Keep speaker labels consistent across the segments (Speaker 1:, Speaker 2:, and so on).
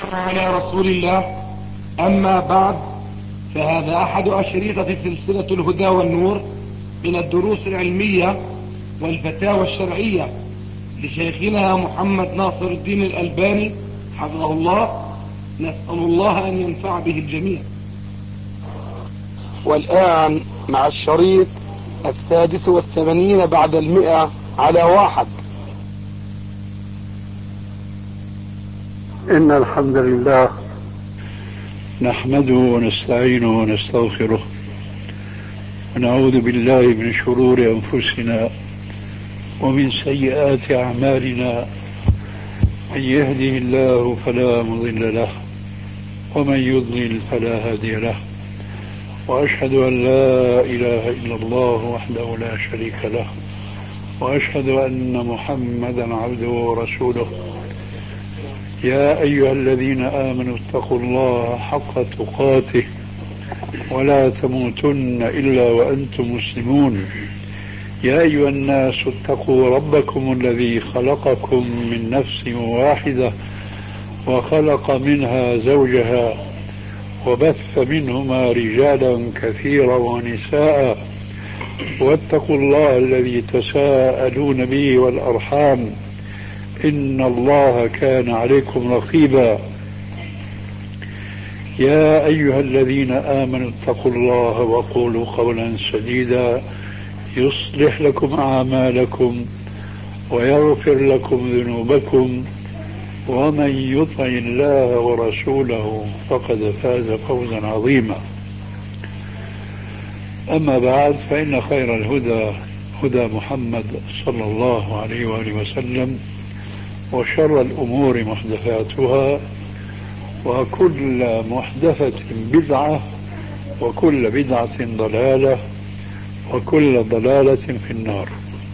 Speaker 1: على رسول الله. أما بعد، فهذا أحد أشرطة سلسلة الهدى والنور من الدروس العلمية والفتاوى الشرعية لشيخنا محمد ناصر الدين الألباني حفظه الله. نسأل الله أن ينفع به الجميع.
Speaker 2: والآن مع الشريط 86 بعد 100 على 1. إن الحمد لله نحمده ونستعينه ونستغفره ونعوذ بالله من شرور أنفسنا ومن سيئات أعمالنا. من يهده الله فلا مضل له ومن يضلل فلا هادي له، وأشهد أن لا إله إلا الله وحده لا شريك له، وأشهد أن محمدا عبده ورسوله. يا أيها الذين آمنوا اتقوا الله حق تقاته ولا تموتن إلا وأنتم مسلمون. يا أيها الناس اتقوا ربكم الذي خلقكم من نفس واحدة وخلق منها زوجها وبث منهما رجالا كثيرا ونساء، واتقوا الله الذي تساءلون به والأرحام إن الله كان عليكم رقيبا. يا أيها الذين آمنوا اتقوا الله وقولوا قولا سديدا يصلح لكم أعمالكم ويغفر لكم ذنوبكم، ومن يطع الله ورسوله فقد فاز فوزا عظيما. أما بعد، فإن خير الهدى هدى محمد صلى الله عليه وآله وسلم، وشر الأمور محدثاتها، وكل محدثة بدعة، وكل بدعة ضلالة، وكل ضلالة في النار.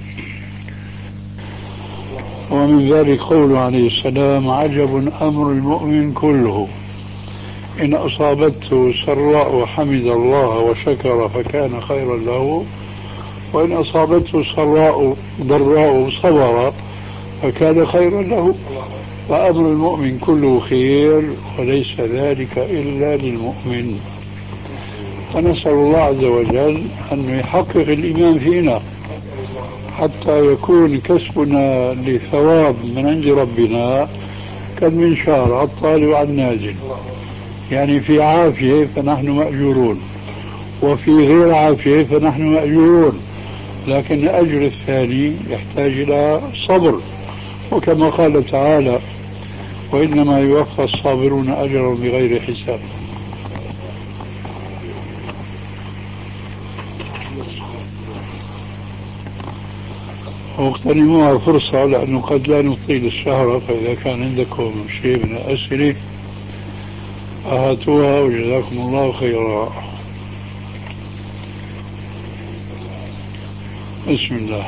Speaker 2: ومن ذلك قوله عليه السلام: عجب أمر المؤمن كله، إن أصابته سراء حمد الله وشكر فكان خيرا له، وإن أصابته سراء ضراء صبر فكان خيرا له. فأمر المؤمن كله خير، وليس ذلك إلا للمؤمن. فنسأل الله عز وجل أن يحقق الإيمان فينا حتى يكون كسبنا لثواب من عند ربنا كالمنشار الطالب على النازل، يعني في عافية فنحن مأجورون، وفي غير عافية فنحن مأجورون، لكن الأجر الثاني يحتاج إلى صبر. وكما قال تعالى: وإنما يوفى الصابرون أجرهم بغير حساب. واغتنموها فرصة، لأنه قد لا نطيل الشهر، فإذا كان عندكم شيء من الأسئلة هاتوها وجزاكم الله خيرا. بسم الله.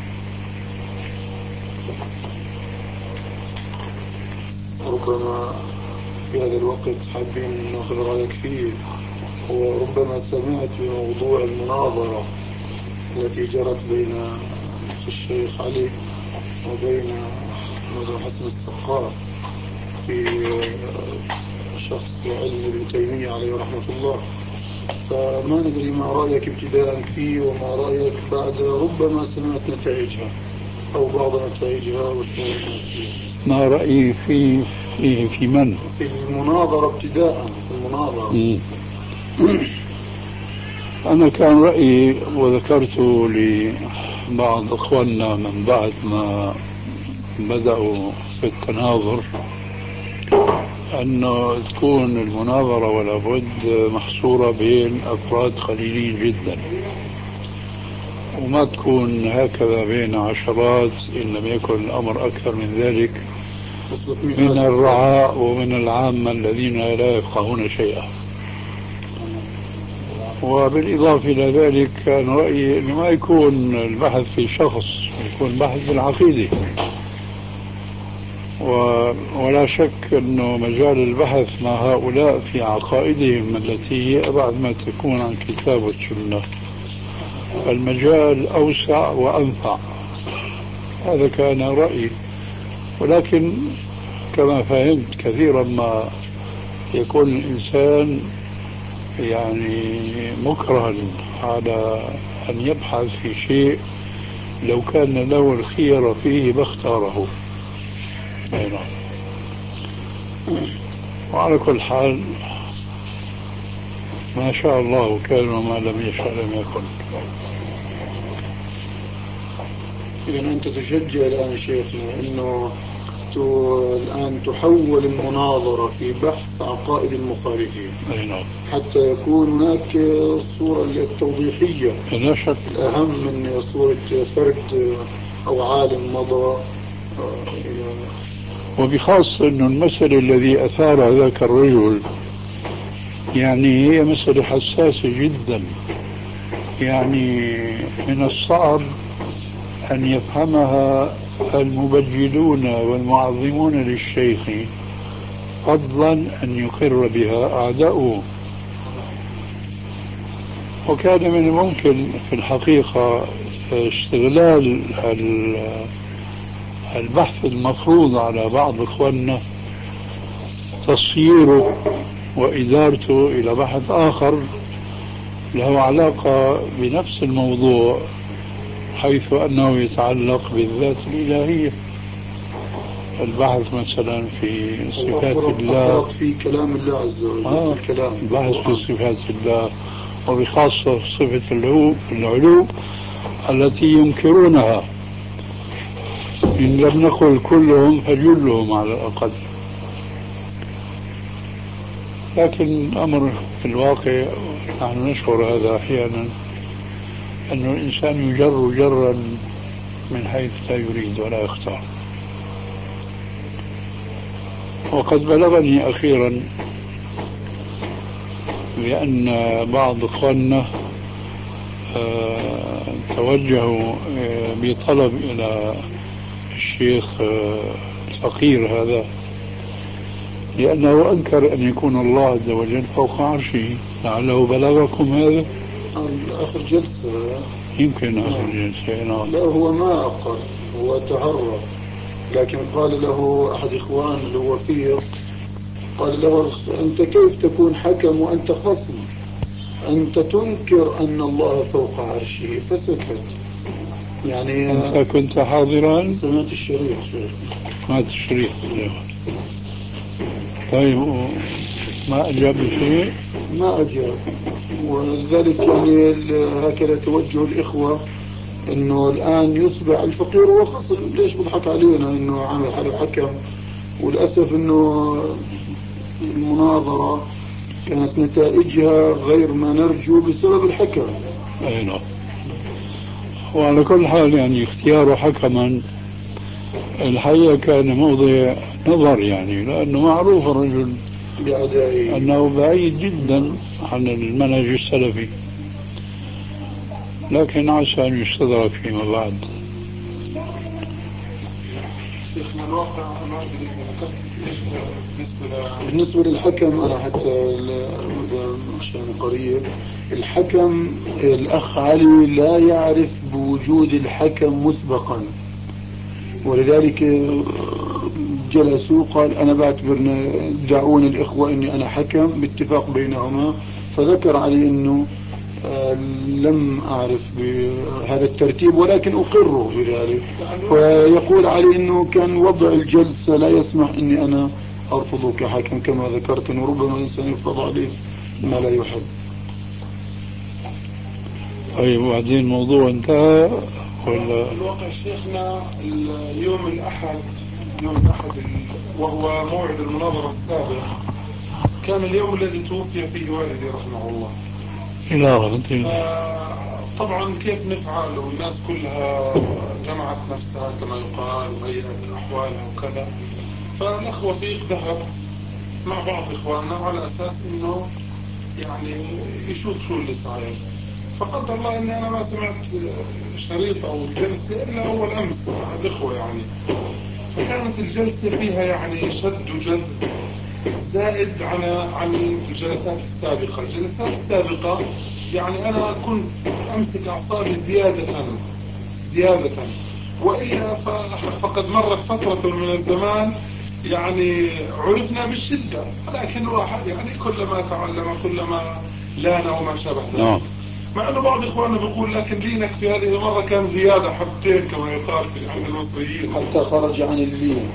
Speaker 3: ربما في هذا الوقت حابين ناخذ رأيك فيه، وربما سمعت بموضوع المناظرة التي جرت بين الشيخ علي وبين محمد حسن السقاف في شخص علم ابن تيمية عليه رحمة الله. فما ندري ما رأيك ابتداء فيه، وما رأيك بعد ربما سمعت نتائجها أو بعض نتائجها، وشو
Speaker 2: ما رأيي في من؟
Speaker 3: في المناظرة ابتداء، في المناظرة.
Speaker 2: أنا كان رأيي، وذكرت لبعض أخواننا من بعد ما بدأوا في التناظر، أنه تكون المناظرة ولا بد محصورة بين أفراد قليلين جدا، وما تكون هكذا بين عشرات إن لم يكن الأمر أكثر من ذلك من الرعاء ومن العامة الذين لا يفقهون شيئا. وبالإضافة إلى ذلك كان رأيي أنه ما يكون البحث في شخص، يكون بحث في العقيدة. ولا شك أنه مجال البحث مع هؤلاء في عقائدهم التي هي أبعد ما تكون عن كتاب والسنة، المجال أوسع وأنفع. هذا كان رأيي، ولكن كما فهمت كثيرا ما يكون الإنسان يعني مكرها على أن يبحث في شيء لو كان له الخير فيه لاختاره. أي نعم. وعلى كل حال ما شاء الله كان وما لم يشاء لم يكن.
Speaker 3: إذا أنت تشجع الآن شيخنا أنه الآن تحول المناظرة في بحث عقائد المخالفين.
Speaker 2: أي نعم.
Speaker 3: حتى يكون هناك الصورة التوضيحية
Speaker 2: لا شك.
Speaker 3: الأهم من صورة فرد أو عالم مضى.
Speaker 2: وبخاصة أن المسألة الذي أثار ذاك الرجل يعني هي مسألة حساسة جدا، يعني من الصعب أن يفهمها المبجلون والمعظمون للشيخ، فضلا أن يقر بها أعداؤه. وكان من الممكن في الحقيقة استغلال البحث المفروض على بعض إخواننا، تصييره وإدارته إلى بحث آخر له علاقة بنفس الموضوع، حيث أنه يتعلق بالذات الإلهية. البحث مثلا في صفات الله،
Speaker 3: في كلام الله عز وجل. الكلام
Speaker 2: البحث في صفات الله، وبخاصة صفة العلو التي ينكرونها، إن لم نقل كلهم فجلهم على الأقل. لكن الأمر في الواقع نحن نشعر هذا أحيانا، أن الإنسان يجر جرا من حيث لا يريد ولا يختار. وقد بلغني أخيرا بأن بعض إخواننا توجهوا بطلب إلى الشيخ الفقير هذا، لأنه أنكر أن يكون الله عز وجل فوق عرشه. لعله بلغكم هذا؟
Speaker 3: آخر جلسة
Speaker 2: يمكن آخر جلسة.
Speaker 3: لا هو ما أقر، هو تعرف، لكن قال له أحد إخوان اللي هو فيه، قال له أنت كيف تكون حكم وأنت خصم؟ أنت تنكر أن الله فوق عرشه. فسكت. يعني
Speaker 2: أنت كنت حاضرا؟
Speaker 3: سمعت الشريط.
Speaker 2: سمعت الشريط. طيب ما أجاب بشيء؟
Speaker 3: ما أجاب. ولذلك يعني هكذا توجه الإخوة إنه الآن يصبح الفقير هو خصم. ليش بضحك علينا إنه عامل حاله حكم؟ وللأسف إنه المناظرة كانت نتائجها غير ما نرجو بسبب الحكم.
Speaker 2: أي نعم. وعلى كل حال يعني اختياره حكما الحقيقة كان موضع نظر، يعني لأنه معروف الرجل
Speaker 3: بأدائه
Speaker 2: أنه بعيد جدا عن المنهج السلفي، لكن عسى أن يستدرك فيما بعد.
Speaker 1: شيخنا الواقع ما أدري
Speaker 3: بالنسبة للحكم، أنا حتى عشان قريب الحكم، الأخ علي لا يعرف بوجود الحكم مسبقا، ولذلك جلسوا قال أنا بعتبرنا دعوني الإخوة إني أنا حكم باتفاق بينهما. فذكر علي إنه لم أعرف بهذا الترتيب ولكن أقره بذلك. فيقول علي إنه كان وضع الجلسة لا يسمح إني أنا أرفضه كحكم كما ذكرت، إنه ربما الإنسان يفرض عليه ما لا يحب.
Speaker 2: طيب وبعدين الموضوع انتهى ولا؟
Speaker 1: الواقع شيخنا يوم الأحد وهو موعد المناظرة السابق، كان اليوم الذي توفي فيه والدي رحمه الله. طبعا كيف نفعل والناس كلها جمعت نفسها كما يقال وهيئت أحوالها وكذا، فالأخ وفيق ذهب مع بعض إخواننا على أساس إنه يعني يشوف شو اللي صاير. فقدر الله إني أنا ما سمعت شريط أو الجلسة إلا أول أمس مع الإخوة يعني. فكانت الجلسة فيها يعني شد وجذب زائد عن الجلسات السابقة. الجلسات السابقة يعني أنا كنت أمسك أعصابي زيادة، وإلا فقد مرت فترة من الزمان يعني عرفنا بالشدة، ولكن الواحد يعني كلما تعلم كلما لان وما شابه ذلك. مع انه بعض اخواننا بيقول لكن دينك في هذه المرة كان زيادة حبتين كما يقال في عند المصريين،
Speaker 3: حتى خرج عن اللين.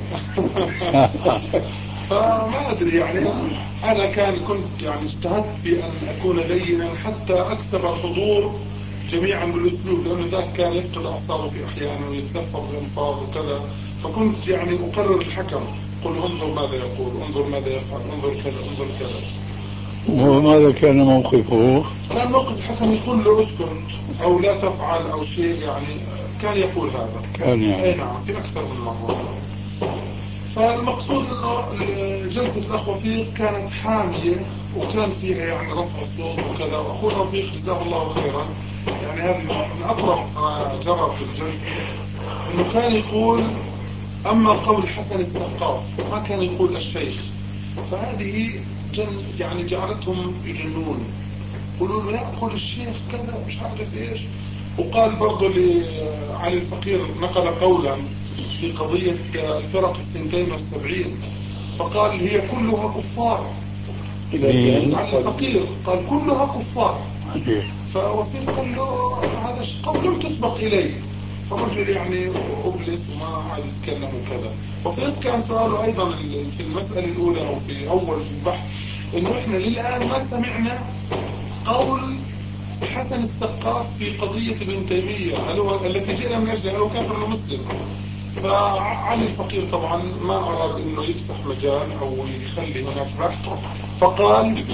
Speaker 1: فما ادري يعني انا كنت يعني اجتهدت في ان اكون لينا حتى اكسب الحضور جميعا بالاسلوب، لانه ذاك كان يفقد اعصابه في احيانا ويتلفظ بالالفاظ وكذا، فكنت يعني اقرر الحكم، قل انظر ماذا يقول، انظر ماذا يفعل، انظر كذا انظر كذا.
Speaker 2: وماذا كان موقفه؟
Speaker 1: كان موقف الحكم يقول له اسكت او لا تفعل او شيء، يعني كان يقول هذا.
Speaker 2: كان يعني
Speaker 1: اي نعم، في اكثر من مرة. فالمقصود انه جلسة الاخ وفيق كانت حامية وكان فيها يعني رفع الصوت وكذا، واخونا وفيق جزاه الله خيرا يعني هذه من اطرف ما جرى في الجلسة، انه كان يقول اما قول حسن السقاف ما كان يقول الشيخ، فهذه يعني جعلتهم يجنون، يقولوا له يقول الشيخ كذا مش عارف ايش. وقال برضه لعلي الفقير نقل قولا في قضية الفرق 72، فقال هي كلها كفار. علي الفقير قال كلها كفار، فوفيق قال له هذا قول لم تسبق إليه، فرجل يعني أبلس وما عاد يتكلم وكذا. وفيق كان سؤاله أيضا في المسألة الأولى أو في أول في البحث إنه إحنا للآن ما سمعنا قول حسن السقاف في قضية ابن تيمية التي جئنا من أجلها، هل هو كافر ولا مسلم؟ فعلي الفقير طبعا ما أراد إنه يفتح مجال أو يخلي هناك بحث، فقال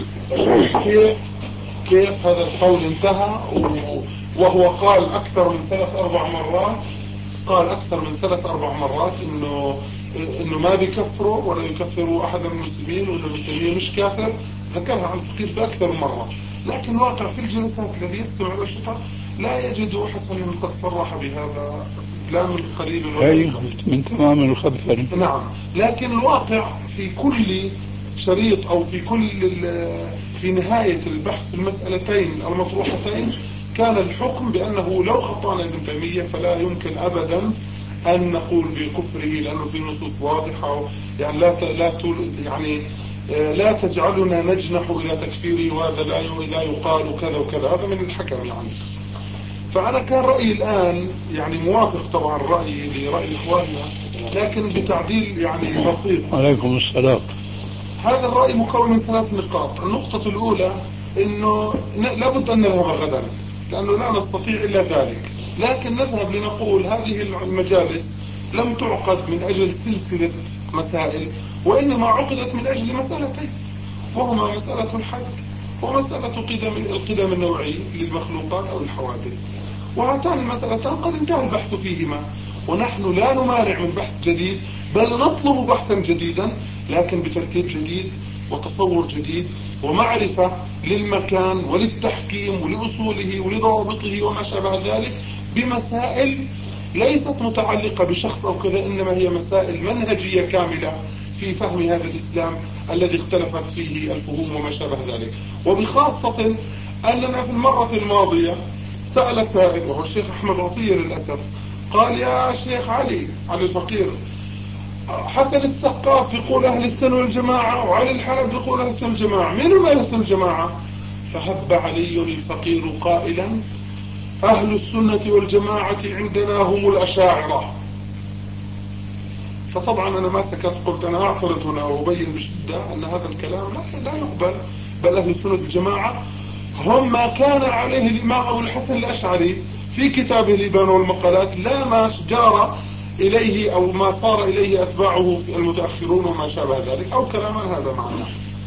Speaker 1: كيف هذا القول انتهى، وهو قال أكثر من 3-4 مرات، قال أكثر من 3-4 مرات إنه ما بيكفروا ولا يكفروا أحد من المسلمين، وإنه ابن تيمية مش كافر، ذكرها عن الفقير بأكثر مرة. لكن الواقع في الجلسات الذي يستمع الأشرطة لا يجد حسنا قد صرح بهذا لا من قريب ولا
Speaker 2: من تمام الخبر.
Speaker 1: نعم، لكن الواقع في كل شريط أو في نهاية البحث في المسألتين المطروحتين كان الحكم بأنه لو خطأنا ابن تيمية فلا يمكن أبدا أن نقول بكفره، لأنه في نصوص واضحة يعني لا تجعلنا نجنح إلى تكفيره، وهذا لا يقال كذا وكذا، هذا من الحكم يعني. فأنا كان رأيي الآن يعني موافق طبعا لرأي إخواننا، لكن بتعديل يعني بسيط.
Speaker 2: عليكم السلام.
Speaker 1: هذا الرأي مكون من 3 نقاط. النقطة الأولى إنه لابد أن نذهب غدا، لأنه لا نستطيع إلا ذلك، لكن نذهب لنقول هذه المجالس لم تعقد من أجل سلسلة مسائل، وإنما عقدت من أجل مسألتين، وهما مسألة الحد ومسألة القدم النوعي للمخلوقات أو الحوادث، وهاتان المسألتان قد انتهى البحث فيهما، ونحن لا نمانع من بحث جديد، بل نطلب بحثا جديدا لكن بترتيب جديد وتصور جديد ومعرفة للمكان وللتحكيم ولأصوله ولضوابطه وما شابه ذلك، بمسائل ليست متعلقة بشخص أو كذا، إنما هي مسائل منهجية كاملة في فهم هذا الإسلام الذي اختلفت فيه الفهوم وما شابه ذلك. وبخاصة أننا في المرة الماضية سأل سائل وهو الشيخ أحمد عطية للأسف، قال يا شيخ علي الفقير، حسن السقاف يقول أهل السنة والجماعة، وعلي الحلب يقول أهل السنة والجماعة، من هم أهل السنة والجماعة؟ فهب علي الفقير قائلا أهل السنة والجماعة عندنا هم الأشاعرة. فطبعا أنا ما سكت، قلت أنا أعترض هنا وأبين بشدة أن هذا الكلام لا يقبل، بل أهل السنة والجماعة هم ما كان عليه الإمام أبو الحسن الأشعري في كتابه الإبان والمقالات، لا ما جار إليه أو ما صار إليه أتباعه المتأخرون وما شابه ذلك، أو كلاما هذا معناه.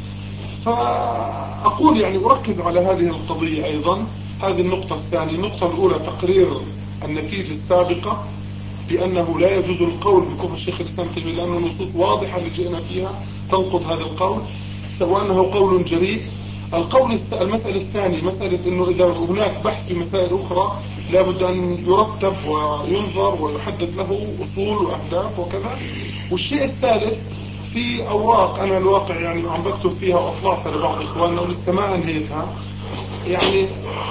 Speaker 1: فأقول يعني أركز على هذه القضية أيضا. هذه النقطة الثانية. النقطة الأولى تقرير النتيجة السابقة بأنه لا يجوز القول بكفر الشيخ الإسلام تيمية، لأنه نصوص واضحة اللي جئنا فيها تنقض هذا القول، وأنه قول جريء. المسألة الثانية مسألة أنه إذا هناك بحث في مسائل أخرى لابد أن يرتب وينظر ويحدد له أصول وأهداف وكذا. والشيء الثالث في أوراق أنا الواقع يعني عم بكتب فيها وأطلعها لبعض إخواننا ولسه ما أنهيتها، يعني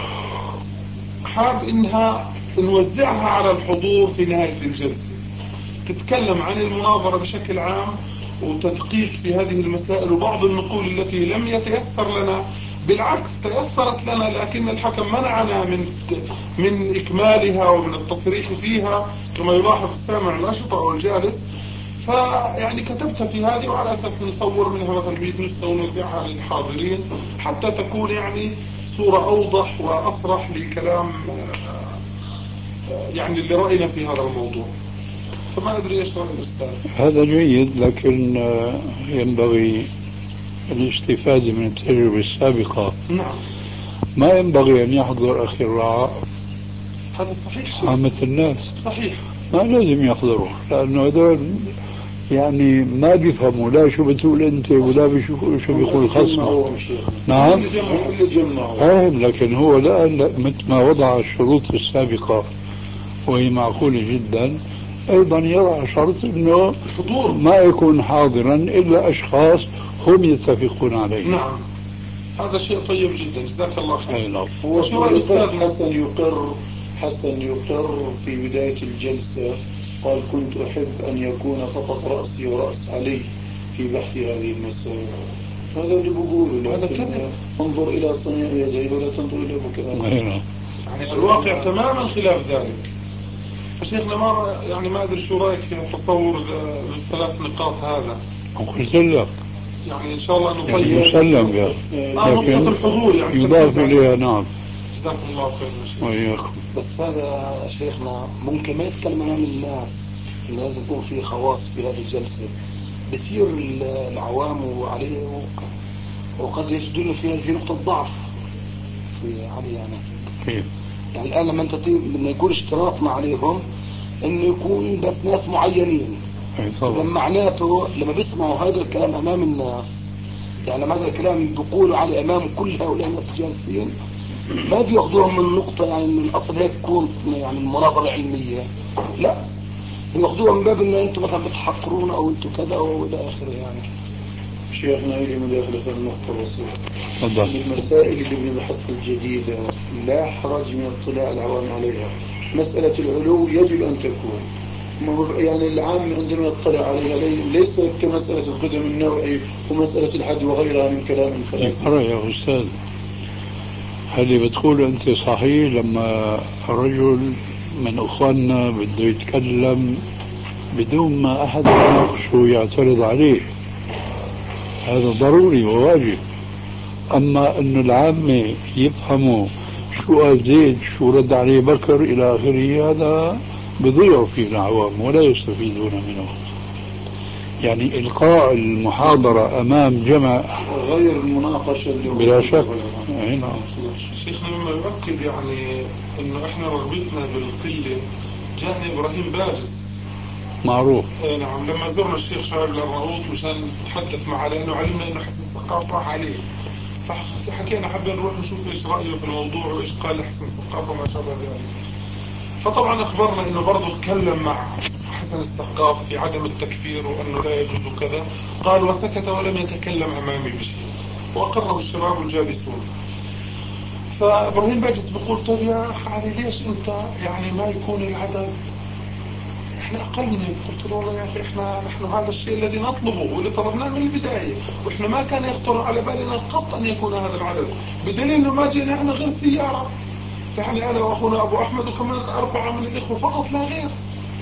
Speaker 1: حاب إنها نوزعها على الحضور في نهاية الجلسة، تتكلم عن المناظرة بشكل عام وتدقيق في هذه المسائل، وبعض النقول التي لم يتيسر لنا بالعكس تيسرت لنا، لكن الحكم منعنا من إكمالها ومن التصريح فيها كما يلاحظ السامع الأشطر أو الجالس. فيعني كتبت في هذه وعلى أساس نصور منها مثلا 100 نسخة ونوزعها للحاضرين حتى تكون يعني صورة أوضح وأصرح لكلام يعني اللي رأينا في هذا الموضوع. فما أدري إيش رأي الأستاذ.
Speaker 2: هذا جيد، لكن ينبغي الاستفادة من التجربة السابقة.
Speaker 1: نعم.
Speaker 2: ما ينبغي أن يحضر أخي الرعاء
Speaker 1: هذا صحيح.
Speaker 2: عامة الناس.
Speaker 1: صحيح.
Speaker 2: ما لازم يحضروا، لأنه هذول يعني ما بيفهموا لا شو بتقول أنت ولا شو بيقول خصمك. نعم. فاهم، لكن هو لا مثل ما وضع الشروط السابقة وهي معقولة جدا، أيضا يضع شرط أنه
Speaker 1: الحضور
Speaker 2: ما يكون حاضرا إلا أشخاص هم يتفقون عليه.
Speaker 1: نعم. هذا شيء طيب جدا، جزاك الله خير.
Speaker 3: هو حسن يقر في بداية الجلسة قال كنت أحب أن يكون فقط رأسي ورأس علي في بحث هذه المسائل. هذا اللي بقوله، لكن انظر إلى صنيع يديه ولا تنظر إلى بكرة.
Speaker 1: يعني الواقع تماما خلاف ذلك. شيخنا ما أدري شو رأيك في تصور الثلاث نقاط هذا.
Speaker 2: قلت لك
Speaker 1: يعني إن شاء الله نطيب
Speaker 2: يعني مسلم
Speaker 1: نقطة الحضور يعني
Speaker 2: يضاف إليها. نعم.
Speaker 1: جزاكم الله خير.
Speaker 2: وإياكم.
Speaker 4: بس هذا شيخنا ممكن ما يتكلم عن الناس، لازم يكون في خواص في هذه الجلسة بثير العوام عليه، وقد يجدون في نقطة ضعف في عليه يعني. يعني الآن لما يكون اشتراطنا عليهم إنه يكون بس ناس معينين، لما معناته لما بيسمعوا هذا الكلام أمام الناس، يعني هذا الكلام بيقولوا عليه أمام كل هؤلاء الناس جالسين، ما بياخذوهم من نقطة يعني من الأصل هيك تكون يعني المناظرة علمية، لا بياخذوها من باب إن أنتم مثلا بتحقرونا أو أنتم كذا وإلى آخره. يعني
Speaker 3: شيخنا إلي مداخلة في النقطة البسيطة. المسائل اللي بنبحثها الجديدة لا حرج من اطلاع العوام عليها. مسألة العلو يجب أن تكون يعني العام عندما يطلع عليها ليس كمسألة القدم النوعي ومسألة الحد وغيرها من كلام الفلاسفة.
Speaker 2: يا أستاذ، اللي بتقوله أنت صحيح. لما رجل من أخواننا بده يتكلم بدون ما أحد يناقشه ويعترض عليه، هذا ضروري وواجب. أما أن العامة يفهموا شو قال زيد شو رد عليه بكر إلى آخره، هذا بضيعوا فيه العوام ولا يستفيدون منه. يعني إلقاء المحاضرة أمام جمع
Speaker 3: غير المناقشة
Speaker 2: بلا شك.
Speaker 1: شيخنا مما يؤكد يعني انه احنا رغبتنا بالقلة جاءنا ابراهيم باجس
Speaker 2: معروف.
Speaker 1: نعم. لما زرنا الشيخ شعيب الأرناؤوط مشان نتحدث معه لانه علمنا انه حسن الثقافة راح عليه، فحكينا حابين نروح نشوف ايش رأيه في الموضوع وايش قال حسن الثقافة ما شابه ذلك. فطبعا اخبرنا انه برضه اتكلم مع حسن الثقاف في عدم التكفير وانه لا يجوز كذا، قال وسكت ولم يتكلم امامي بشيء، واقره الشباب الجالسون. فابراهيم باجت بيقول طيب يا علي ليش انت يعني ما يكون العدد احنا اقل من هيك؟ قلت له والله يا اخي نحن هذا الشيء الذي نطلبه واللي طلبناه من البدايه، واحنا ما كان يخطر على بالنا قط ان يكون هذا العدد، بدليل انه ما جينا احنا غير سياره، يعني انا واخونا ابو احمد وكمان 4 من الاخوه فقط لا غير.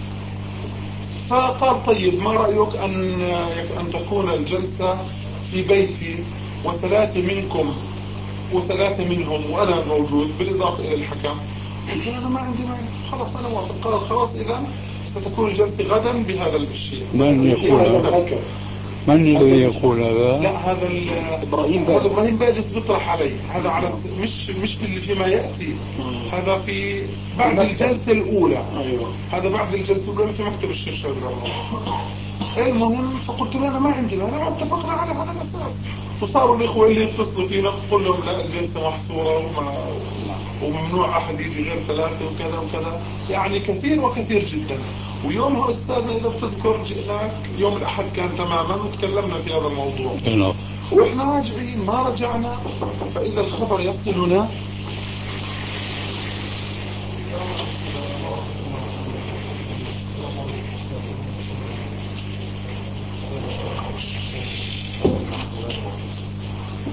Speaker 1: فقال طيب ما رايك ان تكون الجلسه في بيتي و3 منكم و3 منهم وانا موجود بالاضافه الى الحكم؟ قلت له انا ما عندي مانع، خلاص انا موافق. قال خلاص اذا ستكون الجلسه غدا بهذا الشيء.
Speaker 2: من يقول هذا؟ من الذي يقول هذا؟
Speaker 1: لا هذا ابراهيم باجس بيطرح علي هذا على مش فيما ياتي، هذا في بعد الجلسه الاولى. هذا بعد الجلسه الاولى في مكتب الشيخ شعيب الأرناؤوط. المهم فقلت له انا ما عندي مانع، واتفقنا على هذا الاساس. وصاروا الاخوه اللي يتصلوا فينا قلت لهم لا الجلسه محصوره وممنوع احد يجي غير 3 وكذا وكذا، يعني كثير وكثير جدا. ويومها استاذنا اذا بتذكر جئناك يوم الاحد كان تماما وتكلمنا في هذا الموضوع واحنا راجعين ما رجعنا، فاذا الخبر يصلنا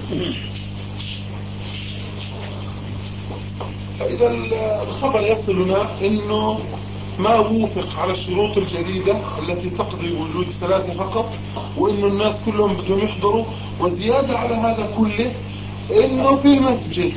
Speaker 5: فإذا الخبر يصلنا أنه ما وافق على الشروط الجديدة التي تقضي وجود 3 فقط، وأنه الناس كلهم بدهم يحضروا، وزيادة على هذا كله أنه في المسجد.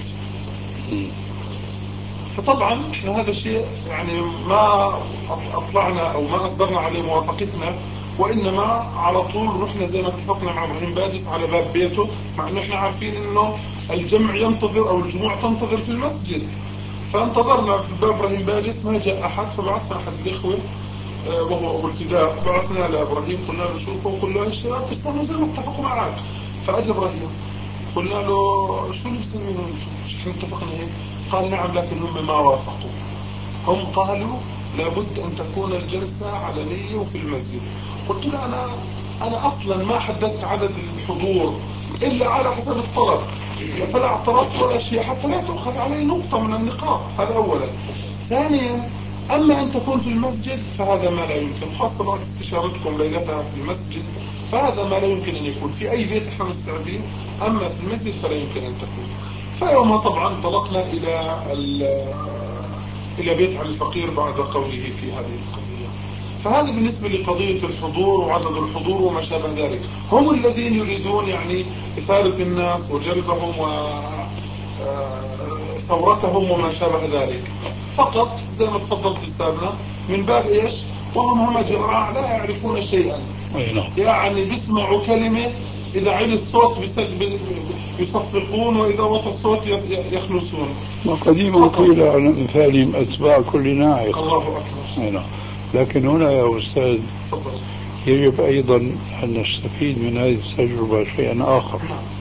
Speaker 5: فطبعا احنا هذا الشيء يعني ما اطلعنا او ما اصدرنا عليه موافقتنا، وانما على طول رحنا زي ما اتفقنا مع ابراهيم بادس على باب بيته، مع انه احنا عارفين انه الجمع ينتظر او الجموع تنتظر في المسجد. فانتظرنا في باب ابراهيم بادس ما جاء احد، فبعثنا احد الاخوه وهو ابو الفداء، بعثنا لابراهيم قلنا له شوفه وقلنا له الشباب بيستنوا زي ما اتفقوا معك. فاجى ابراهيم قلنا له شو اللي بتسوونه؟ احنا اتفقنا هيك؟ قال نعم، لكن هم ما وافقوا. هم قالوا لابد ان تكون الجلسة علنية وفي المسجد. قلت له انا اصلا ما حددت عدد الحضور الا على حسب الطلب، فلا اعترضت ولا شيء حتى لا تؤخذ علي نقطة من النقاط. هذا اولا. ثانيا، اما ان تكون في المسجد فهذا ما لا يمكن، خاصة بعد استشارتكم ليلتها في المسجد، فهذا ما لا يمكن ان يكون في اي بيت احنا مستعدين، اما في المسجد فلا يمكن ان تكون. فيومها طبعا انطلقنا الى بيت علي الفقير بعد قوله في هذه القضية. فهذا بالنسبة لقضية الحضور وعدد الحضور وما شابه ذلك. هم الذين يريدون يعني إثارة الناس وجلبهم وثورتهم وما شابه ذلك، فقط زي ما تفضلت أستاذنا من باب إيش؟ وهم همجراء لا يعرفون شيئا، يعني بيسمعوا كلمة إذا علي الصوت يصفقون وإذا وطى الصوت يخلصون.
Speaker 2: وقديما قيل عن أمثالهم أتباع كل ناعق.
Speaker 5: الله أكبر.
Speaker 2: لكن هنا يا أستاذ يجب أيضا أن نستفيد من هذه التجربة شيئا آخر.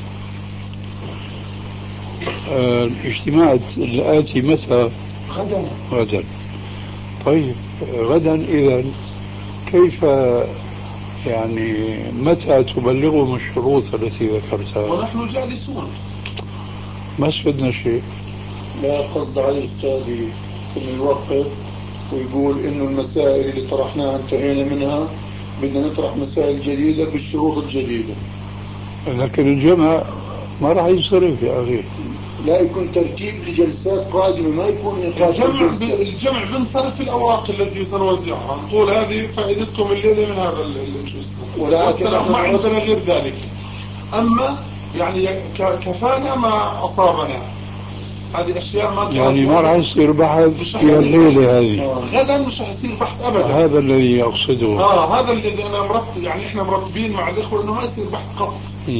Speaker 2: الاجتماع الآتي متى؟ غدا. طيب غدا إذا كيف يعني متى تبلغهم الشروط التي ذكرتها؟
Speaker 5: ونحن جالسون
Speaker 2: ما استفدنا شيء.
Speaker 3: لا قصد عليه أستاذي أنه يوقف ويقول إنه المسائل اللي طرحناها انتهينا منها، بدنا نطرح مسائل جديدة بالشروط الجديدة.
Speaker 2: لكن الجمع ما راح ينصرف يا أخي.
Speaker 3: لا يكون ترتيب لجلسات قادمة، ما يكون نقاش
Speaker 5: الجمع بنصرف في الأوراق التي سنوزعها، نقول هذه فائدتكم الليلة من هذا والسلام، ما عندنا غير ذلك. أما يعني كفانا ما أصابنا، هذه أشياء ما
Speaker 2: يعني ما راح يصير بحث في الليلة هذه.
Speaker 5: غدا مش راح يصير بحث أبدا.
Speaker 2: هذا الذي يقصده.
Speaker 5: هذا الذي أنا مرتب، يعني إحنا مرتبين مع الإخوة إنه ما يصير بحث قط.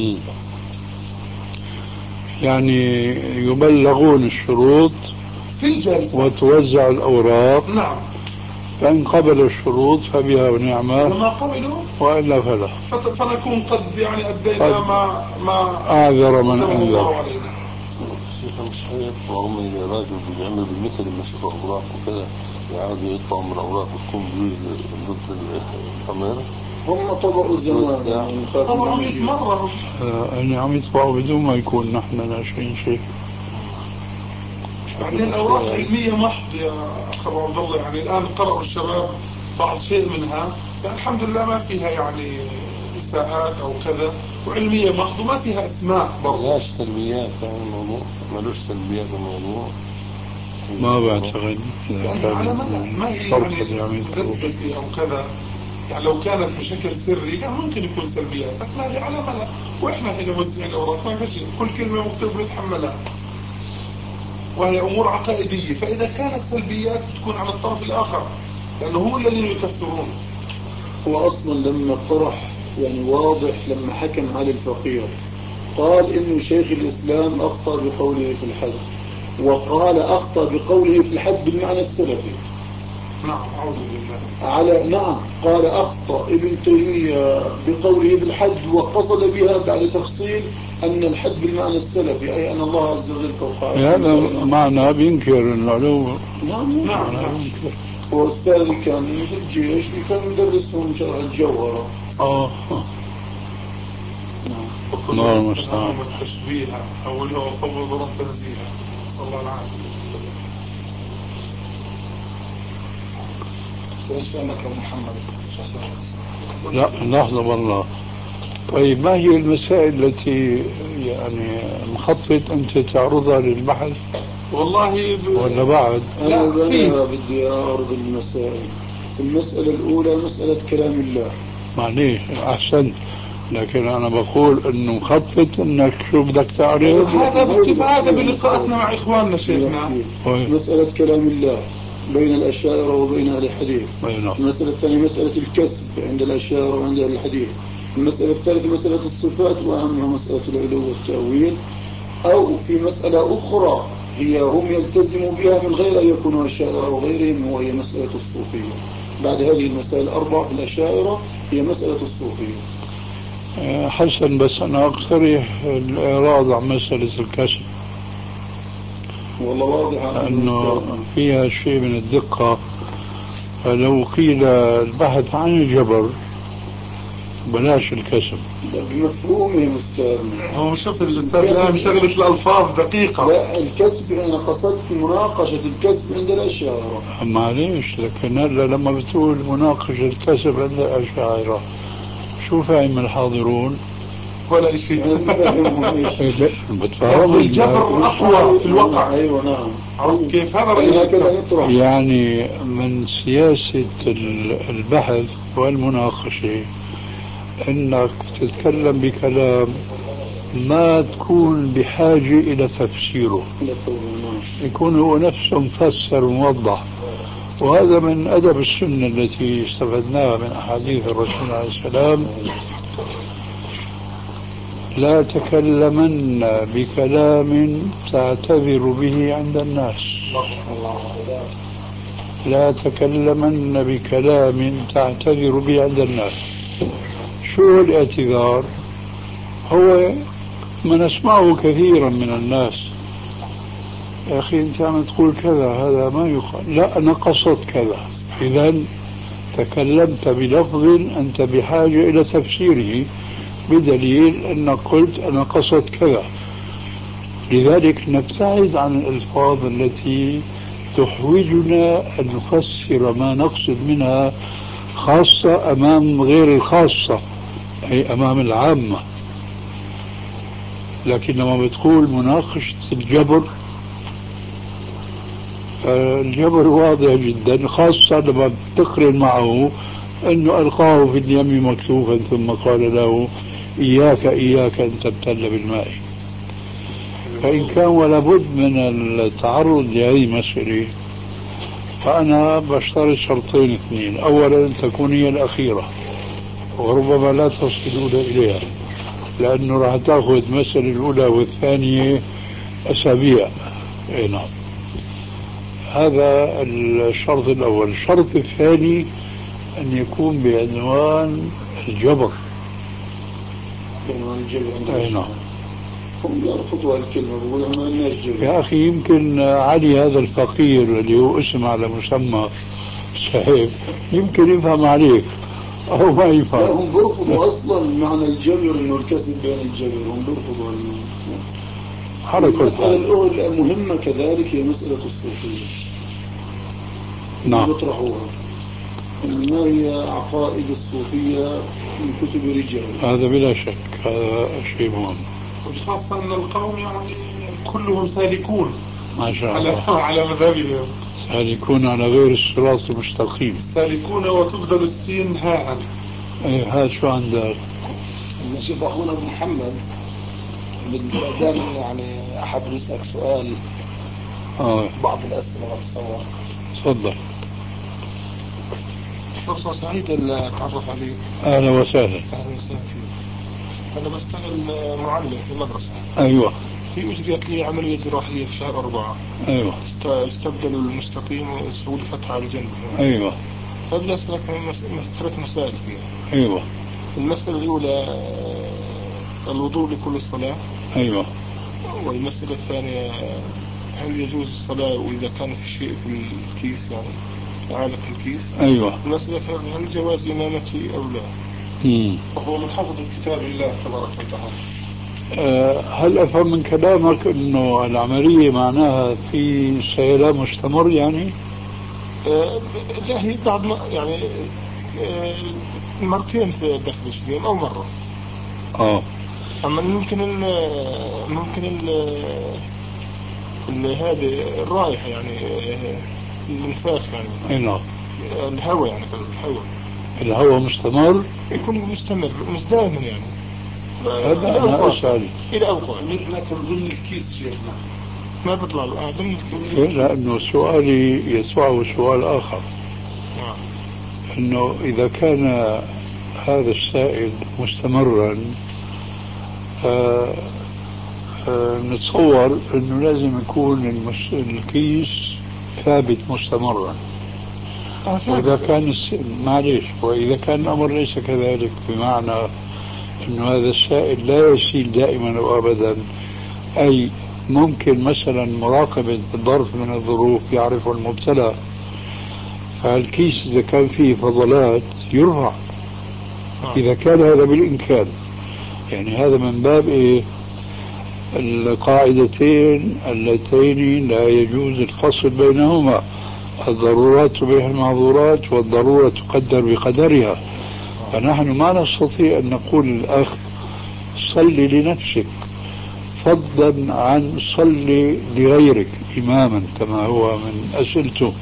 Speaker 2: يعني يبلغون الشروط
Speaker 5: في الجلسة
Speaker 2: وتوزع الأوراق.
Speaker 5: نعم.
Speaker 2: فإن قبلوا الشروط فبها ونعمة،
Speaker 5: وما قبلوا
Speaker 2: وإلا فلا.
Speaker 5: فنكون قد يعني أدينا ما
Speaker 2: أعذر من أنذر.
Speaker 6: شيخ مش صحيح، رغم ان الراجل بيعمل بالمثل لما يشوف اوراق وكذا يعاود يطلع من الاوراق وتكون بيجوز ضد الامر.
Speaker 3: هم طبقوا الزمان
Speaker 5: طبعوا 100 مرة.
Speaker 2: اللي عم يطبعوا بدون ما يكون نحن ناشرين شيء.
Speaker 5: بعدين الأوراق علمية محض يا أخ أبو عبد الله، يعني الآن قرأوا الشباب بعض شيء منها، يعني الحمد لله ما فيها يعني إساءات أو كذا، وعلمية محض وما فيها أسماء برضه.
Speaker 6: ملهاش سلبيات يعني الموضوع، ملوش سلبيات الموضوع.
Speaker 2: ما بعتقد
Speaker 5: يعني على ما هي يعني مدبسة أو كذا، يعني لو كانت بشكل سري كان ممكن يكون سلبيات، لكن هذه على ملأ، وإحنا حين موزعين الأوراق ما فيش كل كلمة مكتوبة نتحملها، وهي أمور عقائدية. فإذا كانت سلبيات تكون على الطرف الآخر، لأنه هم الذين يكفرون.
Speaker 3: هو أصلا لما طرح يعني واضح، لما حكم على الفقير قال إنه شيخ الإسلام أخطأ بقوله في الحد، وقال أخطأ بقوله في الحد بالمعنى السلفي.
Speaker 5: نعم أعوذ بالله.
Speaker 3: نعم قال أخطأ ابن تيمية بقوله في الحد، وقصد بها بعد تفصيل أن الحد بالمعنى السلفي، أي أن الله عز وجل فوق عرشه.
Speaker 2: هذا معنى بينكر العلو.
Speaker 3: نعم.
Speaker 2: بينكر.
Speaker 3: وأستاذي كان في الجيش وكان يدرسهم شرح الجوهرة.
Speaker 5: الله المستعان. والتشبيه أوله وفوض تنزيها، صلى الله العافية.
Speaker 4: وإسلامك يا محمد.
Speaker 2: لا لحظة والله، طيب ما هي المسائل التي يعني مخطط أنت تعرضها للبحث
Speaker 5: والله
Speaker 2: ولا بعد؟
Speaker 3: أنا
Speaker 5: في
Speaker 3: بدي أعرض المسائل. المسألة الأولى مسألة كلام الله.
Speaker 2: معليش أحسنت، لكن أنا بقول إنه مخطط إنك شو بدك تعرض.
Speaker 5: هذا بلقاءاتنا مع إخواننا شيخنا.
Speaker 3: مسألة كلام الله بين الأشاعرة وبين أهل الحديث. المسألة الثانية مسألة الكسب عند الأشاعرة وعند أهل الحديث. المسألة الثالثة مسألة الصفات وأهمها مسألة العلو والتأويل. أو في مسألة أخرى هي هم يلتزموا بها من غير أن يكونوا أشاعرة أو غيرهم، وهي مسألة الصوفية. بعد هذه المسائل الأربع في الأشاعرة هي مسألة الصوفية.
Speaker 2: حسن، بس أنا أقترح الإعراض عن مسألة الكسب،
Speaker 3: والله واضح
Speaker 2: لأنه فيها شيء من الدقة. فلو قيل البحث عن الجبر بلاش الكسب.
Speaker 3: بمفهومه مستاذ.
Speaker 5: هو شوف الآن شغلة الألفاظ دقيقة.
Speaker 3: لا الكسب أنا قصدت مناقشة الكسب عند الأشاعرة.
Speaker 2: معليش، لكن هلا لما بتقول مناقشة الكسب عند الأشاعرة شو فاهم الحاضرون؟
Speaker 5: ولا شيء.
Speaker 2: بتفهم
Speaker 5: الجبر أقوى في الوقع.
Speaker 3: أيوة نعم.
Speaker 5: عرفت كيف؟ هذا رأيي.
Speaker 2: يعني من سياسة البحث والمناقشة انك تتكلم بكلام ما تكون بحاجة الى تفسيره، يكون هو نفسه مفسر وموضح. وهذا من ادب السنة التي استفدناها من احاديث الرسول عليه السلام: لا تكلمن بكلام تعتذر به عند الناس. لا تكلمن بكلام تعتذر به عند الناس. شو الاعتذار؟ هو ما نسمعه كثيرا من الناس: يا أخي أنت عم تقول كذا، هذا ما يقال، لا أنا قصدت كذا. إذا تكلمت بلفظ أنت بحاجة إلى تفسيره، بدليل أنك قلت أنا قصدت كذا. لذلك نبتعد عن الألفاظ التي تحوجنا أن نفسر ما نقصد منها، خاصة أمام غير الخاصة، أي أمام العامة. لكن لما بتقول مناقشة الجبر، الجبر واضح جدا، خاصة لما بتقرن معه أنه ألقاه في اليم مكتوفا ثم قال له إياك إياك أن تبتل بالماء. فإن كان ولا بد من التعرض لهذه المسألة، فأنا بشترط شرطين اثنين: أولا أن تكون هي الأخيرة، وربما لا تصلون إليها، لأنه راح تأخذ المسألة الأولى والثانية أسابيع. نعم، هذا الشرط الأول. الشرط الثاني أن يكون بعنوان الجبر.
Speaker 3: بعنوان الجبر.
Speaker 2: نعم.
Speaker 3: هم يرفضوا الكلمة، بيقولوا ما لناش جبر.
Speaker 2: يا أخي يمكن علي هذا الفقير اللي هو اسم على مسمى صحيح يمكن يفهم عليك أو ما يفهم.
Speaker 3: لا هم بيرفضوا أصلا معنى الجبر، إنه الكسب بين الجبر، هم بيرفضوا المسألة المهمة كذلك هي مسألة الصوفية.
Speaker 2: نعم.
Speaker 3: يطرحوها ما هي عقائد الصوفية من كتب رجال.
Speaker 2: هذا بلا شك، هذا شيء مهم،
Speaker 5: وخاصة أن القوم يعني كلهم سالكون
Speaker 2: ما شاء الله
Speaker 5: على مذهبهم،
Speaker 2: سالكون على غير الصراط المستقيم.
Speaker 5: سالكون وتبدل السين هاء.
Speaker 2: هذا شو عندك؟
Speaker 4: نشوف أخونا أبو محمد بالبلدان، يعني أحب نسألك سؤال. بعض الأسئلة أتصور.
Speaker 2: تفضل.
Speaker 5: فرصة سعيدة اللي أتعرف عليك.
Speaker 2: أهلا وسهلا.
Speaker 5: أهلا وسهلا فيك. أنا بشتغل معلم في المدرسة.
Speaker 2: أيوة.
Speaker 5: في أجريت لي عملية جراحية في شهر 4.
Speaker 2: أيوة.
Speaker 5: استبدلوا المستقيم وسووا لي فتحة على الجنب.
Speaker 2: أيوة.
Speaker 5: فبدي أسألك ثلاث مسائل فيها.
Speaker 2: أيوة.
Speaker 5: المسألة الأولى الوضوء لكل صلاة.
Speaker 2: أيوة.
Speaker 5: والمسألة الثانية هل يجوز الصلاة وإذا كان في شيء في الكيس، يعني عالق الكيس.
Speaker 2: أيوة.
Speaker 5: المسألة الثالثة هل جواز إمامتي أو لا. وهو من حفظ كتاب الله تبارك وتعالى.
Speaker 2: هل أفهم من كلامك أنه العملية معناها في سيلان مستمر يعني؟
Speaker 5: لا، هي بعد ما يعني مرتين في داخل اليوم أو مرة.
Speaker 7: أما هذه الرائحة يعني الانفاس يعني
Speaker 2: نعم.
Speaker 7: الهواء يعني
Speaker 2: الهواء مستمر
Speaker 7: يكون مستمر مش دائما يعني
Speaker 2: هذا أنا أسأل
Speaker 7: إلى أوقات
Speaker 4: لكن ضمن الكيس شيخنا
Speaker 7: ما بيطلع ضمن
Speaker 2: إيه، لأنه سؤالي يتبعه سؤال آخر أنه إذا كان هذا السائل مستمرا نتصور أنه لازم يكون الكيس ثابت مستمرا. وإذا كان معليش، وإذا كان الأمر ليس كذلك بمعنى أنه هذا السائل لا يسيل دائما وأبدا، أي ممكن مثلا مراقبة ظرف من الظروف يعرف المبتلى، فالكيس إذا كان فيه فضلات يرفع إذا كان هذا بالإمكان. يعني هذا من باب إيه؟ القاعدتين اللتين لا يجوز الفصل بينهما، الضرورات تبيح المعذورات والضرورة تقدر بقدرها. فنحن ما نستطيع أن نقول للأخ صلي لنفسك فضلا عن صلي لغيرك إماما كما هو من أسئلته.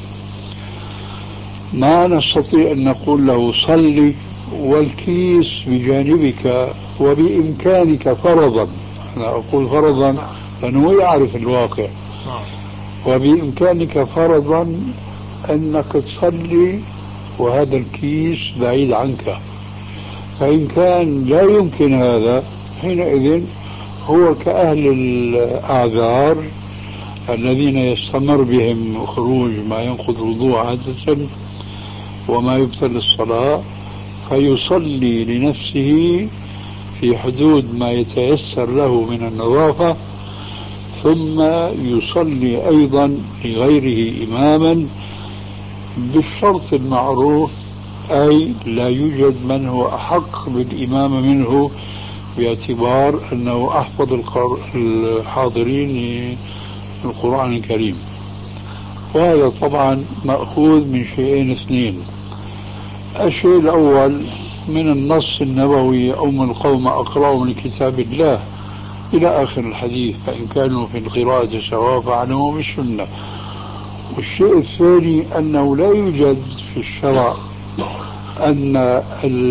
Speaker 2: ما نستطيع أن نقول له صلي والكيس بجانبك وبإمكانك فرضا، أنا أقول فرضا لأنه يعرف الواقع، وبإمكانك فرضا أنك تصلي وهذا الكيس بعيد عنك. فإن كان لا يمكن هذا حينئذ هو كأهل الأعذار الذين يستمر بهم خروج ما ينقض الوضوء عادة وما يبطل الصلاة، فيصلي لنفسه في حدود ما يتيسر له من النظافة، ثم يصلي أيضا لغيره إماما بالشرط المعروف، أي لا يوجد من هو أحق بالإمامة منه باعتبار أنه أحفظ الحاضرين القرآن الكريم. وهذا طبعا مأخوذ من شيئين اثنين: الشيء الأول من النص النبوي أم القوم أقرأهم لكتاب الله إلى آخر الحديث، فإن كانوا في القراءة سواء فاعلموا بالسنة. والشيء الثاني أنه لا يوجد في الشرع أن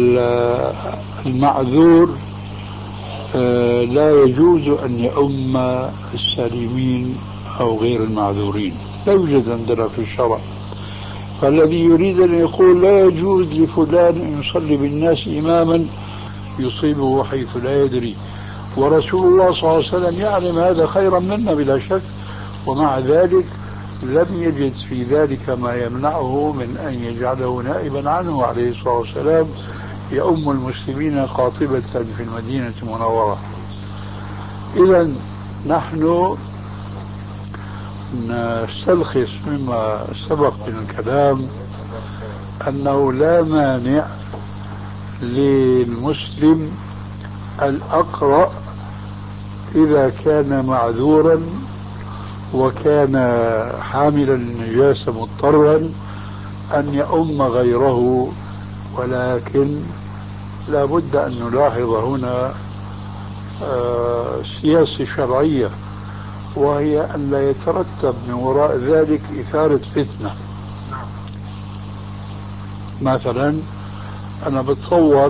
Speaker 2: المعذور لا يجوز أن يؤم السالمين أو غير المعذورين، لا يوجد عندنا في الشرع. فالذي يريد أن يقول لا يجوز لفلان أن يصلي بالناس إماما يصيبه حيث لا يدري، ورسول الله صلى الله عليه وسلم يعلم هذا خيرا منا بلا شك، ومع ذلك لم يجد في ذلك ما يمنعه من أن يجعله نائبا عنه عليه الصلاة والسلام يؤم المسلمين قاطبة في المدينة المنورة. إذا نحن نستلخص مما سبق من الكلام أنه لا مانع للمسلم الأقرأ إذا كان معذورا وكان حاملا النجاسة مضطرا أن يؤم غيره، ولكن لا بد أن نلاحظ هنا سياسة شرعية، وهي أن لا يترتب من وراء ذلك إثارة فتنة. مثلا أنا بتصور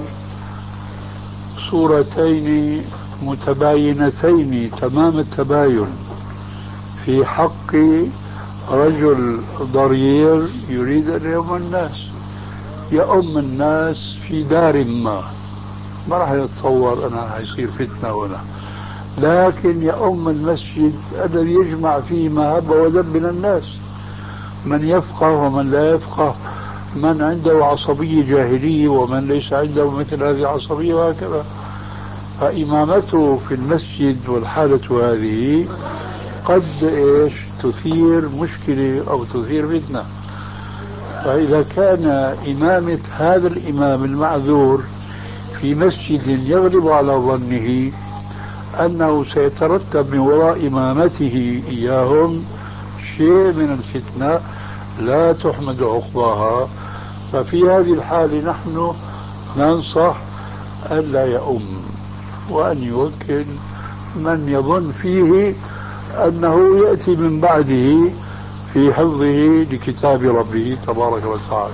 Speaker 2: صورتين متباينتين تمام التباين في حق رجل ضرير يريد أن يؤم الناس، يؤم الناس في دار ما راح يتصور أنا هيصير فتنة ولا، لكن يؤم المسجد الذي يجمع فيه ما هب ودب من الناس، من يفقه ومن لا يفقه، من عنده عصبية جاهلية ومن ليس عنده مثل هذه العصبية، وهكذا. فإمامته في المسجد والحالة هذه قد تثير مشكلة أو تثير فتنة. فإذا كان إمامة هذا الإمام المعذور في مسجد يغلب على ظنه أنه سيترتب من وراء إمامته إياهم شيء من الفتنة لا تحمد عقباها، ففي هذه الحالة نحن ننصح ألا يؤم. وأن يوكل من يظن فيه أنه يأتي من بعده في حفظه لكتاب ربه تبارك وتعالى.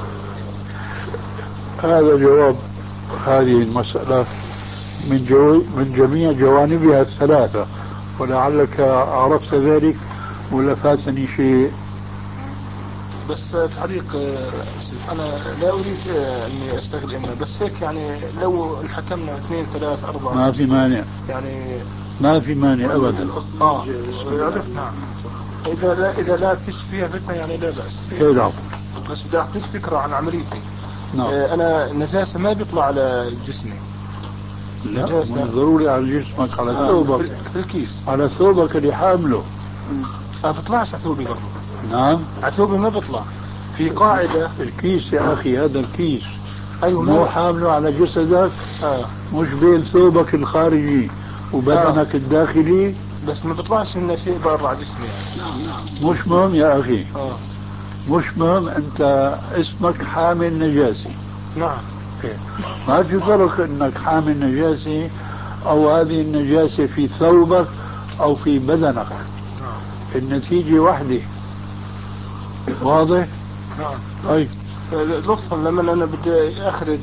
Speaker 2: هذا جواب هذه المسألة من جميع جوانبها الثلاثة، ولعلك عرفت ذلك ولا فاتني شيء؟
Speaker 7: بس تعليق، أنا لا أريد أني أستغل إما، بس هيك يعني لو حكمنا 2 3 4
Speaker 2: ما في مانع،
Speaker 7: يعني
Speaker 2: ما في مانع أبدا.
Speaker 7: عرفت. نعم. إذا لا فيش فيها فتنة يعني لا بأس.
Speaker 2: نعم.
Speaker 7: بس بدي أعطيك فكرة عن عمليتي.
Speaker 2: نعم.
Speaker 7: أنا النجاسة ما بيطلع على جسمي.
Speaker 2: لا، مو ضروري على جسمك، على ثوبك.
Speaker 7: في الكيس.
Speaker 2: على ثوبك اللي حامله.
Speaker 7: ما بيطلعش على ثوبي برضه.
Speaker 2: نعم.
Speaker 7: على ثوبي ما بيطلع. في قاعدة.
Speaker 2: الكيس يا أخي، هذا الكيس.
Speaker 7: أيوة،
Speaker 2: مو حامله على جسدك. مش بين ثوبك الخارجي وبدنك الداخلي.
Speaker 7: بس ما بيطلعش لنا شيء برا على جسمي يعني.
Speaker 2: مش مهم يا أخي. مش مهم، أنت اسمك حامل نجاسي.
Speaker 7: نعم.
Speaker 2: ما في فرق انك حامل نجاسة او هذه النجاسة في ثوبك او في بدنك. النتيجة واحدة. واضح؟
Speaker 7: نعم.
Speaker 2: طيب
Speaker 7: لطفا لما انا بدي اخرج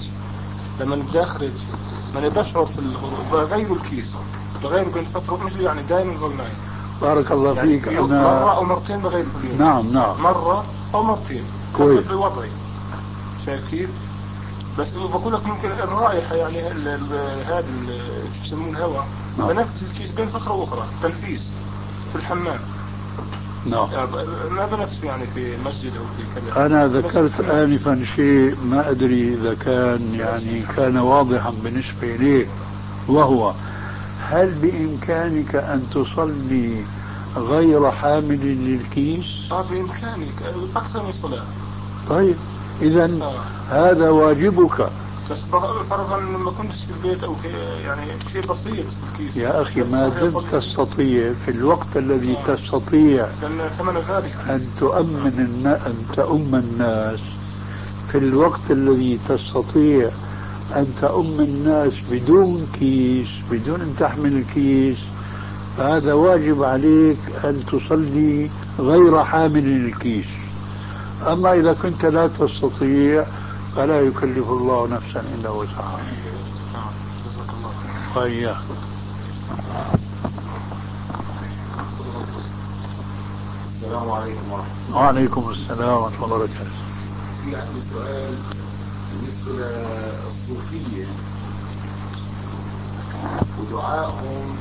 Speaker 7: ما بشعر في بغير الكيس، بغير بين فترة، مش يعني دائما ظلمي.
Speaker 2: بارك الله
Speaker 7: يعني
Speaker 2: فيك.
Speaker 7: أنا مرة أو مرتين بغير في اليوم.
Speaker 2: نعم.
Speaker 7: مرة أو مرتين
Speaker 2: كويس.
Speaker 7: حسب وضعي. شايف كيف؟ بس بقول لك ممكن الرائحة يعني هذا شو يسمونه الهواء بنفس الكيس بين فترة وأخرى، تنفيس في الحمام.
Speaker 2: نعم.
Speaker 7: ما بنفس يعني في مسجد أو في كذا.
Speaker 2: أنا ذكرت آنفا شيء ما أدري إذا كان يعني كان واضحا بالنسبة لي، وهو هل بإمكانك أن تصلي غير حامل للكيس؟
Speaker 7: بإمكاني أكثر من صلاة.
Speaker 2: طيب إذا هذا واجبك.
Speaker 7: بس فرضا لما كنتش في البيت أو يعني شيء بسيط في الكيس.
Speaker 2: يا أخي ما دمت تستطيع في الوقت الذي تستطيع أن تؤم الناس، في الوقت الذي تستطيع أن تؤم الناس بدون كيس، بدون أن تحمل الكيس، فهذا واجب عليك أن تصلي غير حامل الكيس. أما إذا كنت لا تستطيع فلا يكلف الله نفسا إلا وسعها. طيب.
Speaker 8: السلام عليكم ورحمة الله.
Speaker 2: وعليكم السلام ورحمة الله وبركاته.
Speaker 8: في عندي سؤال بالنسبة للصوفية ودعائهم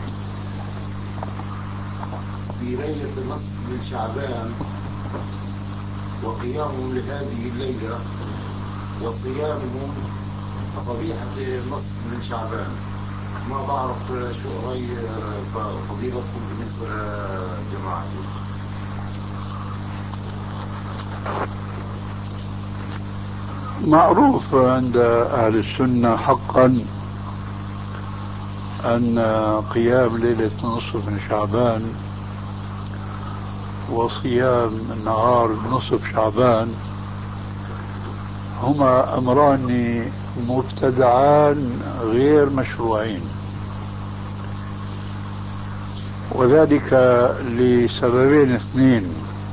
Speaker 8: في ليلة النصف من شعبان وقيامهم لهذه الليلة وصيامهم صبيحة النصف من شعبان. ما بعرف شو رأي فضيلتكم بالنسبة لجماعتكم.
Speaker 2: معروف عند أهل السنة حقا أن قيام ليلة نصف من شعبان وصيام نهار نصف شعبان هما أمران مبتدعان غير مشروعين، وذلك لسببين اثنين.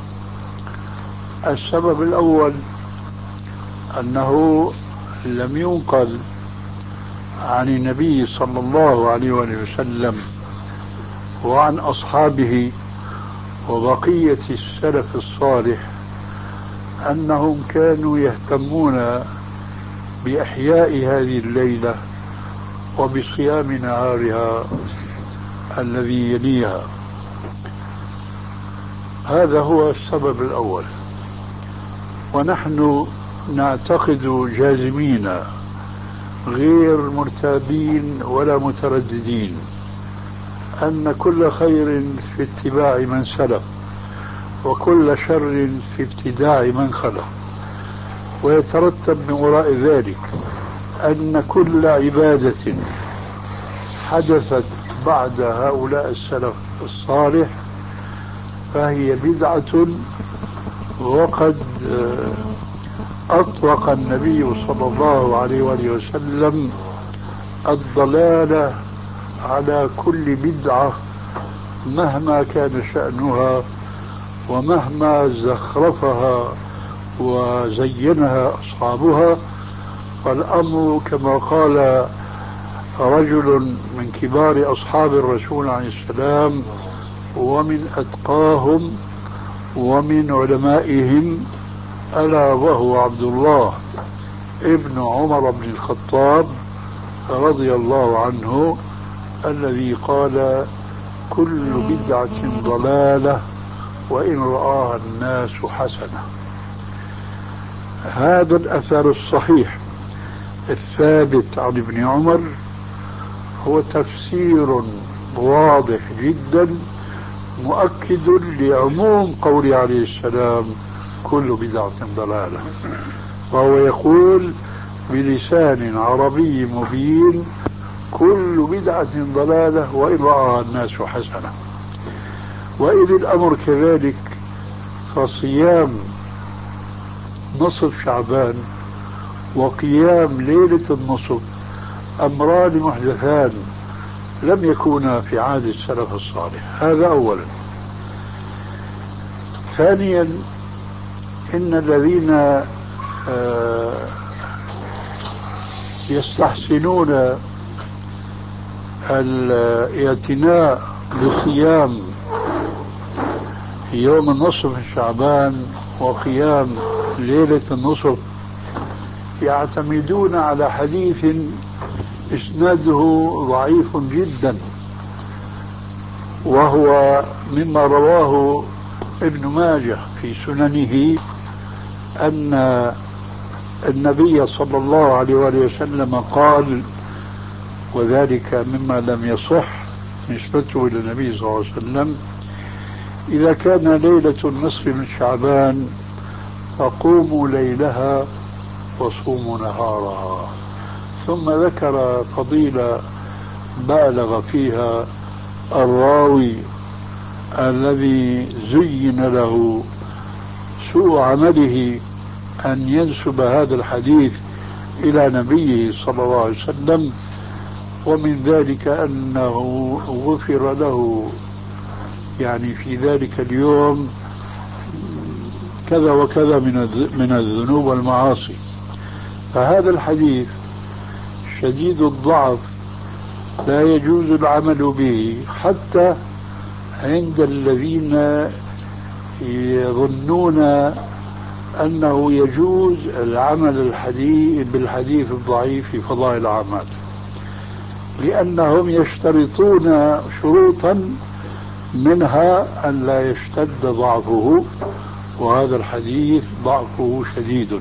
Speaker 2: السبب الأول أنه لم ينقل عن النبي صلى الله عليه وسلم وعن أصحابه وبقية السلف الصالح أنهم كانوا يهتمون بإحياء هذه الليلة وبصيام نهارها الذي يليها. هذا هو السبب الأول. ونحن نعتقد جازمين غير مرتابين ولا مترددين أن كل خير في اتباع من سلف وكل شر في ابتداع من خلف، ويترتب من وراء ذلك أن كل عبادة حدثت بعد هؤلاء السلف الصالح فهي بدعة، وقد أطلق النبي صلى الله عليه وسلم الضلالة على كل بدعة مهما كان شأنها ومهما زخرفها وزينها أصحابها. والأمر كما قال رجل من كبار أصحاب الرسول عليه السلام ومن أتقاهم ومن علمائهم، ألا وهو عبد الله ابن عمر بن الخطاب رضي الله عنه، الذي قال: كل بدعة ضلالة وإن رآها الناس حسنة. هذا الأثر الصحيح الثابت عن ابن عمر هو تفسير واضح جدا مؤكد لعموم قوله عليه السلام: كل بدعة ضلالة. وهو يقول بلسان عربي مبين: كل بدعة ضلالة وإن رآها الناس حسنة. وإذ الأمر كذلك فصيام نصف شعبان وقيام ليلة النصف أمران محدثان لم يكونا في عهد السلف الصالح. هذا أولا. ثانيا، إن الذين يستحسنون الاعتناء بصيام يوم النصف من شعبان وقيام ليلة النصف يعتمدون على حديث إسناده ضعيف جدا، وهو مما رواه ابن ماجه في سننه أن النبي صلى الله عليه وسلم قال، وذلك مما لم يصح نسبته إلى النبي صلى الله عليه وسلم: إذا كان ليلة النصف من شعبان فقوموا ليلها وصوموا نهارها. ثم ذكر فضيلة بالغ فيها الراوي الذي زين له سوء عمله أن ينسب هذا الحديث إلى نبيه صلى الله عليه وسلم، ومن ذلك أنه غفر له يعني في ذلك اليوم كذا وكذا من الذنوب والمعاصي. فهذا الحديث شديد الضعف لا يجوز العمل به حتى عند الذين يظنون أنه يجوز العمل بالحديث الضعيف في فضائل الأعمال، لأنهم يشترطون شروطا منها أن لا يشتد ضعفه، وهذا الحديث ضعفه شديد.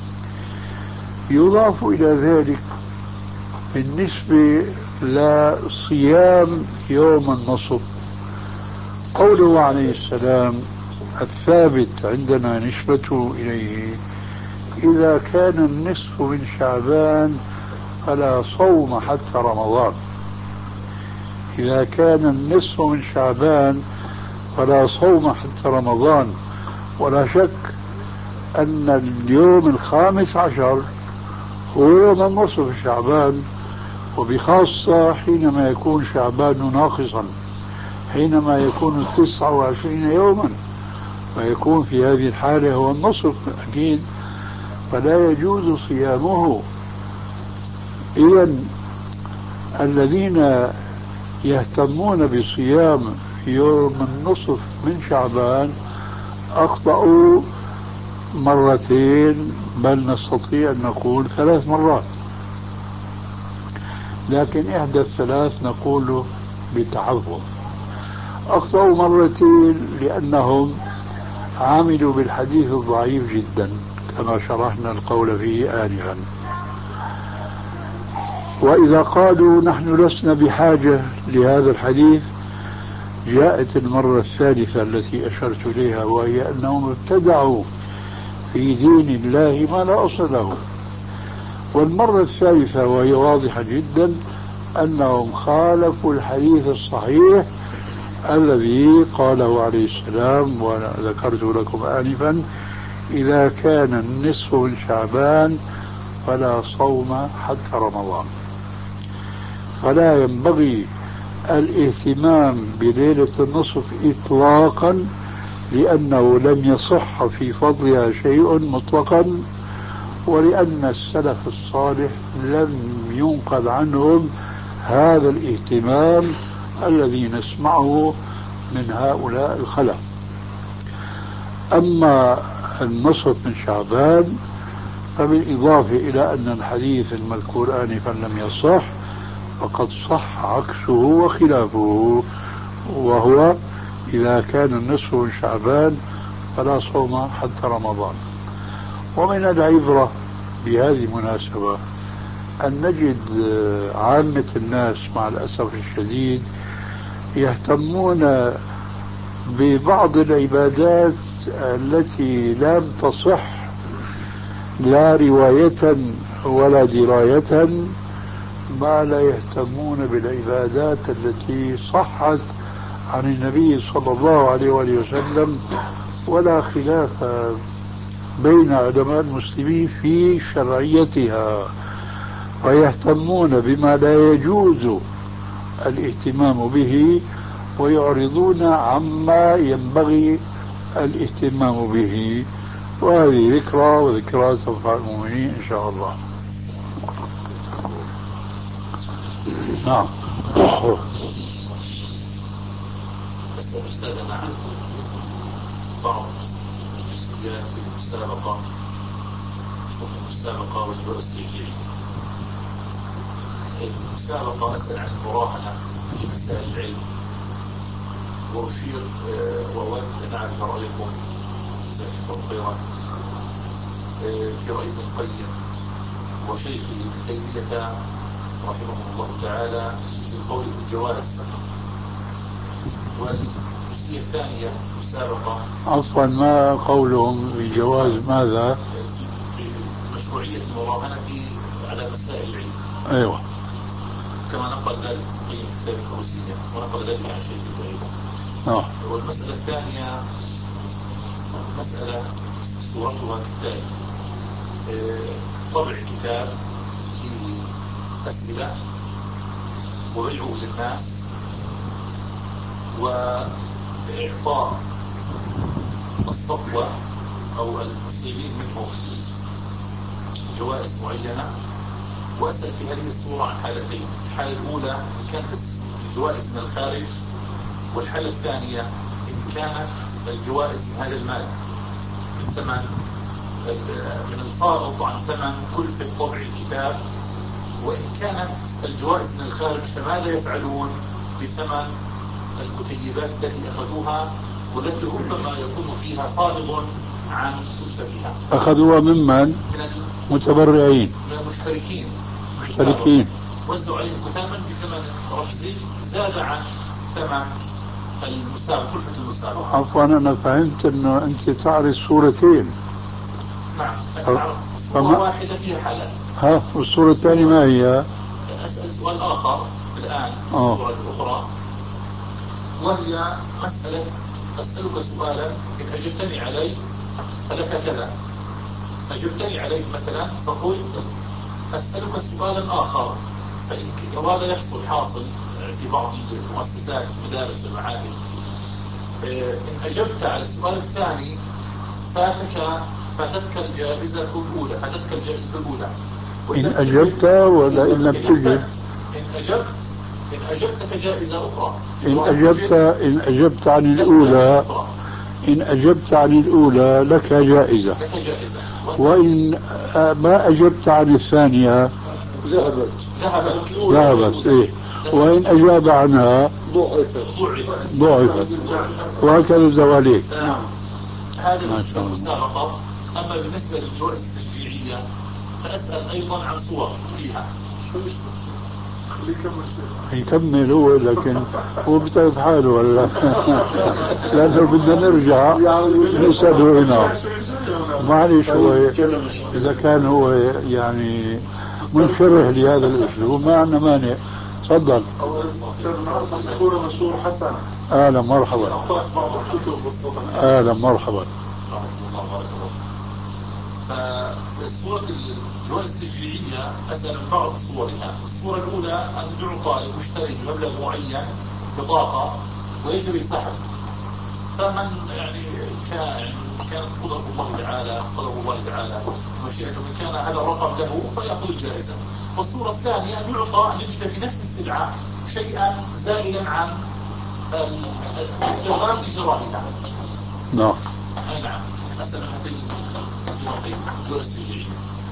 Speaker 2: يضاف إلى ذلك بالنسبة لصيام يوم النصف قوله عليه السلام الثابت عندنا نسبته إليه: إذا كان النصف من شعبان فلا صوم حتى رمضان. إذا كان النصف من شعبان فلا صوم حتى رمضان. ولا شك أن اليوم 15 هو يوم النصف شعبان، وبخاصة حينما يكون شعبان ناقصا، حينما يكون 29 يوما، فيكون في هذه الحالة هو النصف أكيد، فلا يجوز صيامه. إذن الذين يهتمون بصيام يوم النصف من شعبان أخطأوا مرتين، بل نستطيع أن نقول 3 مرات، لكن إحدى الثلاث نقول بتحفظ. أخطأوا مرتين لأنهم عملوا بالحديث الضعيف جدا كما شرحنا القول فيه آنفا. وإذا قالوا نحن لسنا بحاجة لهذا الحديث، جاءت المرة الثالثة التي أشرت إليها، وهي أنهم ابتدعوا في دين الله ما لا أصل له. والمرة الثالثة وهي واضحة جدا أنهم خالفوا الحديث الصحيح الذي قاله عليه السلام وذكرت لكم آنفا: إذا كان النصف من شعبان فلا صوم حتى رمضان. فلا ينبغي الاهتمام بليلة النصف إطلاقا، لأنه لم يصح في فضلها شيء مطلقا، ولأن السلف الصالح لم ينقل عنهم هذا الاهتمام الذي نسمعه من هؤلاء الخلف. أما النصف من شعبان فبالإضافة إلى أن الحديث المذكور آنفا لم يصح، فقد صح عكسه وخلافه، وهو إذا كان النصف من شعبان فلا صوم حتى رمضان. ومن العبرة بهذه المناسبة أن نجد عامة الناس مع الأسف الشديد يهتمون ببعض العبادات التي لم تصح لا رواية ولا دراية، ما لا يهتمون بالعبادات التي صحت عن النبي صلى الله عليه وآله وسلم، ولا خلاف بين علماء المسلمين في شرعيتها، ويهتمون بما لا يجوز الاهتمام به ويعرضون عما ينبغي الاهتمام به. وهذه ذكرى وذكرى تنفع المؤمنين إن شاء الله. نعم.
Speaker 9: أستاذ، أنا عندي بعض الجزئيات في المسابقة والدروس التشجيعية. المسابقة أسأل عن المراهنة في مسائل العلم، وأشير وأود أن أعرف رأيكم جزاكم خيرا في رأي ابن القيم وشيخه ابن تيمية رحمه الله تعالى في قول الجواز. والجزئية الثانية مسابقة.
Speaker 2: عفوا، ما قولهم بجواز ماذا؟
Speaker 9: مشروعية المراهنة على مسائل العلم.
Speaker 2: أيوة.
Speaker 9: كما نقل ذلك ابن القيم في كتاب الفوزية ونقل ذلك عن شيخه أيضا. والمسألة الثانية مسألة صورتها كالتالي: طبع كتاب فيه أسئلة وبيعه للناس، وإعطاء الصفوة أو المصيبين منهم جوائز معينة. وأسأل في هذه الصورة عن حالتين: الحالة الأولى إن كانت الجوائز من الخارج، والحالة الثانية إن كانت الجوائز من هذا المال، من ثمن، من الفائض عن ثمن كلفة طبع الكتاب. وإن كانت الجوائز من الخارج فماذا يفعلون بثمن المكيبات التي أخذوها، والتي ربما يكون فيها فائض عن كلفتها.
Speaker 2: أخذوها ممن؟
Speaker 9: من
Speaker 2: متبرعين،
Speaker 9: من المشتركين. وزعوا عليهم كتابا بثمن رمزي زاد عن ثمن المسابقة، كلفة المسابقة.
Speaker 2: عفوا، أنا فهمت أنه أنت تعرض صورتين.
Speaker 9: نعم، صورة واحدة فيها حالات.
Speaker 2: والصورة الثانية ما هي؟
Speaker 9: أسأل سؤال آخر الآن. الصورة الأخرى وهي مسألة: أسألك سؤالا إن أجبتني عليه فلك كذا. أجبتني عليه مثلا فقلت أسألك سؤالا آخر، وهذا يحصل حاصل في بعض المؤسسات المدارس والمعاهد. إن أجبت على السؤال الثاني فاتتك الجائزة الأولى.
Speaker 2: إن أجبت ولا إن لم تجب؟
Speaker 9: إن أجبت كجائزة أخرى.
Speaker 2: إن أجبت عن الأولى، إن أجبت عن الأولى لك جائزة. وإن ما أجبت عن الثانية ذهبت. إيه. وإن أجاب عنها ضعفت، وهكذا الزواليك.
Speaker 9: هذا بالنسبة للمسابقة. أما بالنسبة للجوائز التشجيعية فأسأل أيضا عن صور فيها.
Speaker 2: يكمل هو، لكن هو بتعرف حاله ولا لأنه بدنا نرجع نسأله هنا. معلش، هو إذا كان هو يعني منشرح لهذا الأسلوب ما عندنا مانع. تفضل. أهلا مرحبا. أهلا مرحبا.
Speaker 9: فصورة الجوائز التشجيعية مثلا بعض صورها، الصورة الأولى أن يعطى للمشتري بمبلغ معين بطاقة ويجري سحب، فمن يعني كانت قدرة الله تعالى مشيئته من كان هذا الرقم له فيأخذ الجائزة. والصورة الثانية أن يعطى أن يجد في نفس السلعة شيئا زائدا عن الإرغام إجرائها.
Speaker 2: نعم.
Speaker 9: أي نعم. مثلا هذه الصورتين الجوائز التشجيعية.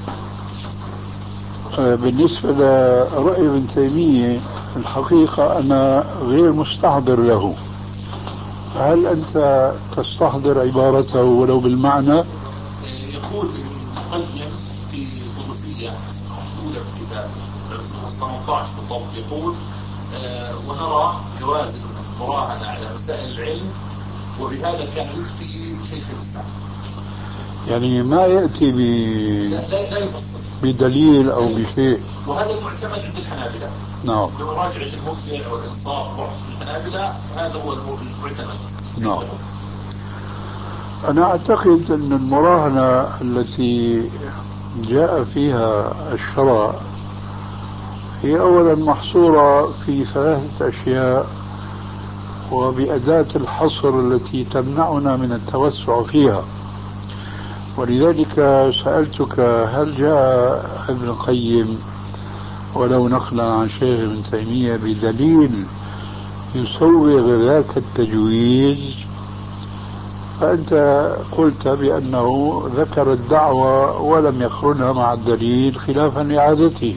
Speaker 2: بالنسبة لرأي ابن تيمية الحقيقة أنا غير مستحضر له. هل أنت تستحضر عبارته ولو بالمعنى؟
Speaker 9: يقول ابن القيم في قدسية الأولى في الكتاب 18 بالضبط، يقول ونرى جواز المراهنة على مسائل العلم، وبهذا كان يفتي شيخ الإسلام.
Speaker 2: يعني ما يأتي
Speaker 9: لا يفصل
Speaker 2: بدليل أو بشيء.
Speaker 9: وهذا المعتمد عند الحنابلة.
Speaker 2: نعم.
Speaker 9: بمراجعة المبدع والإنصاف ورحمة الحنابلة هذا هو المعتمد.
Speaker 2: نعم. أنا أعتقد أن المراهنة التي جاء فيها الشرع هي أولا محصورة في 3 أشياء، وبأداة الحصر التي تمنعنا من التوسع فيها. ولذلك سألتك هل جاء ابن القيم ولو نقلا عن شيخ ابن تيمية بدليل يسوغ ذاك التجويز؟ فأنت قلت بأنه ذكر الدعوة ولم يقرنها مع الدليل خلافا لعادته.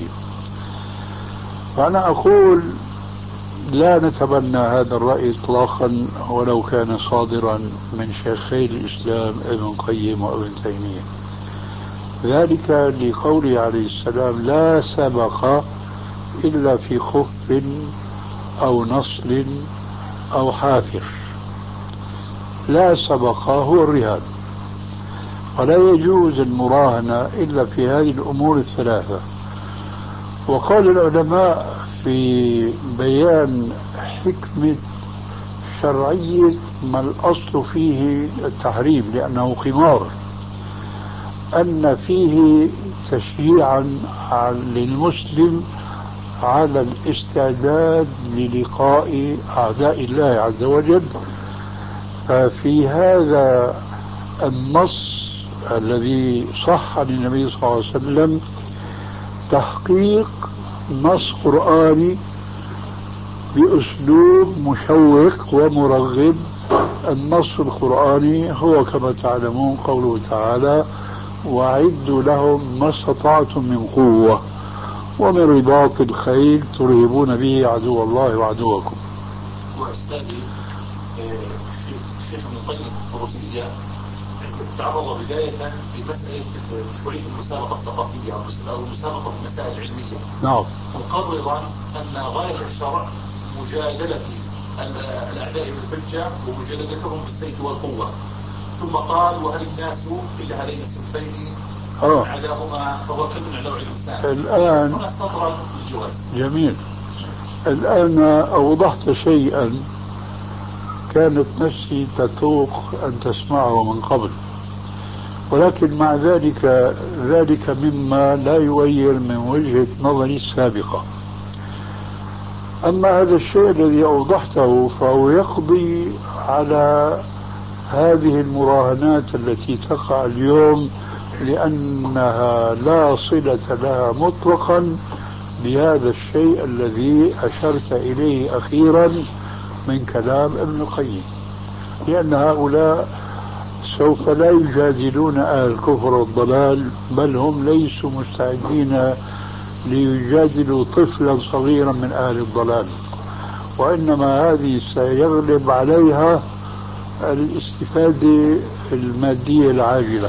Speaker 2: فأنا أقول لا نتبنى هذا الرأي إطلاقا ولو كان صادرا من شيخي الإسلام ابن القيم وابن تيمية، ذلك لقوله عليه السلام لا سبق إلا في خف أو نصل أو حافر. لا سبق هو الرهان، ولا يجوز المراهنة إلا في هذه الأمور 3. وقال العلماء في بيان حكمة شرعية ما الأصل فيه التحريم لأنه قمار، أن فيه تشجيعا للمسلم على الاستعداد للقاء أعداء الله عز وجل. ففي هذا النص الذي صح عن النبي صلى الله عليه وسلم تحقيق نص قرآني بأسلوب مشوق ومرغب. النص القرآني هو كما تعلمون قوله تعالى وأعدوا لهم ما استطعتم من قوة ومن رباط الخيل ترهبون به عدو الله وعدوكم.
Speaker 9: وأستاذي الشيخ ابن القيم الفروسية تعرض بداية لمسألة مشروعية المسابقة الثقافية أو المسابقة في المسائل العلمية.
Speaker 2: نعم.
Speaker 9: مقررا أن غاية الشرع مجادلة الأعداء بالحجة ومجادلتهم بالسيف والقوة، ثم قال وهل الناس إلا هذين الصنفين عداهما فهو كل على الإنسان.
Speaker 2: الآن
Speaker 9: هنا استطرد الجواز.
Speaker 2: جميل. الآن أوضحت شيئا كانت نفسي تتوق أن تسمعه من قبل، ولكن مع ذلك مما لا يغير من وجهة نظري السابقة. أما هذا الشيء الذي أوضحته فهو يقضي على هذه المراهنات التي تقع اليوم، لأنها لا صلة لها مطلقا بهذا الشيء الذي أشرت إليه أخيرا من كلام ابن القيم، لأن هؤلاء سوف لا يجادلون أهل الكفر والضلال، بل هم ليسوا مستعدين ليجادلوا طفلا صغيرا من أهل الضلال، وإنما هذه سيغلب عليها الاستفادة المادية العاجلة.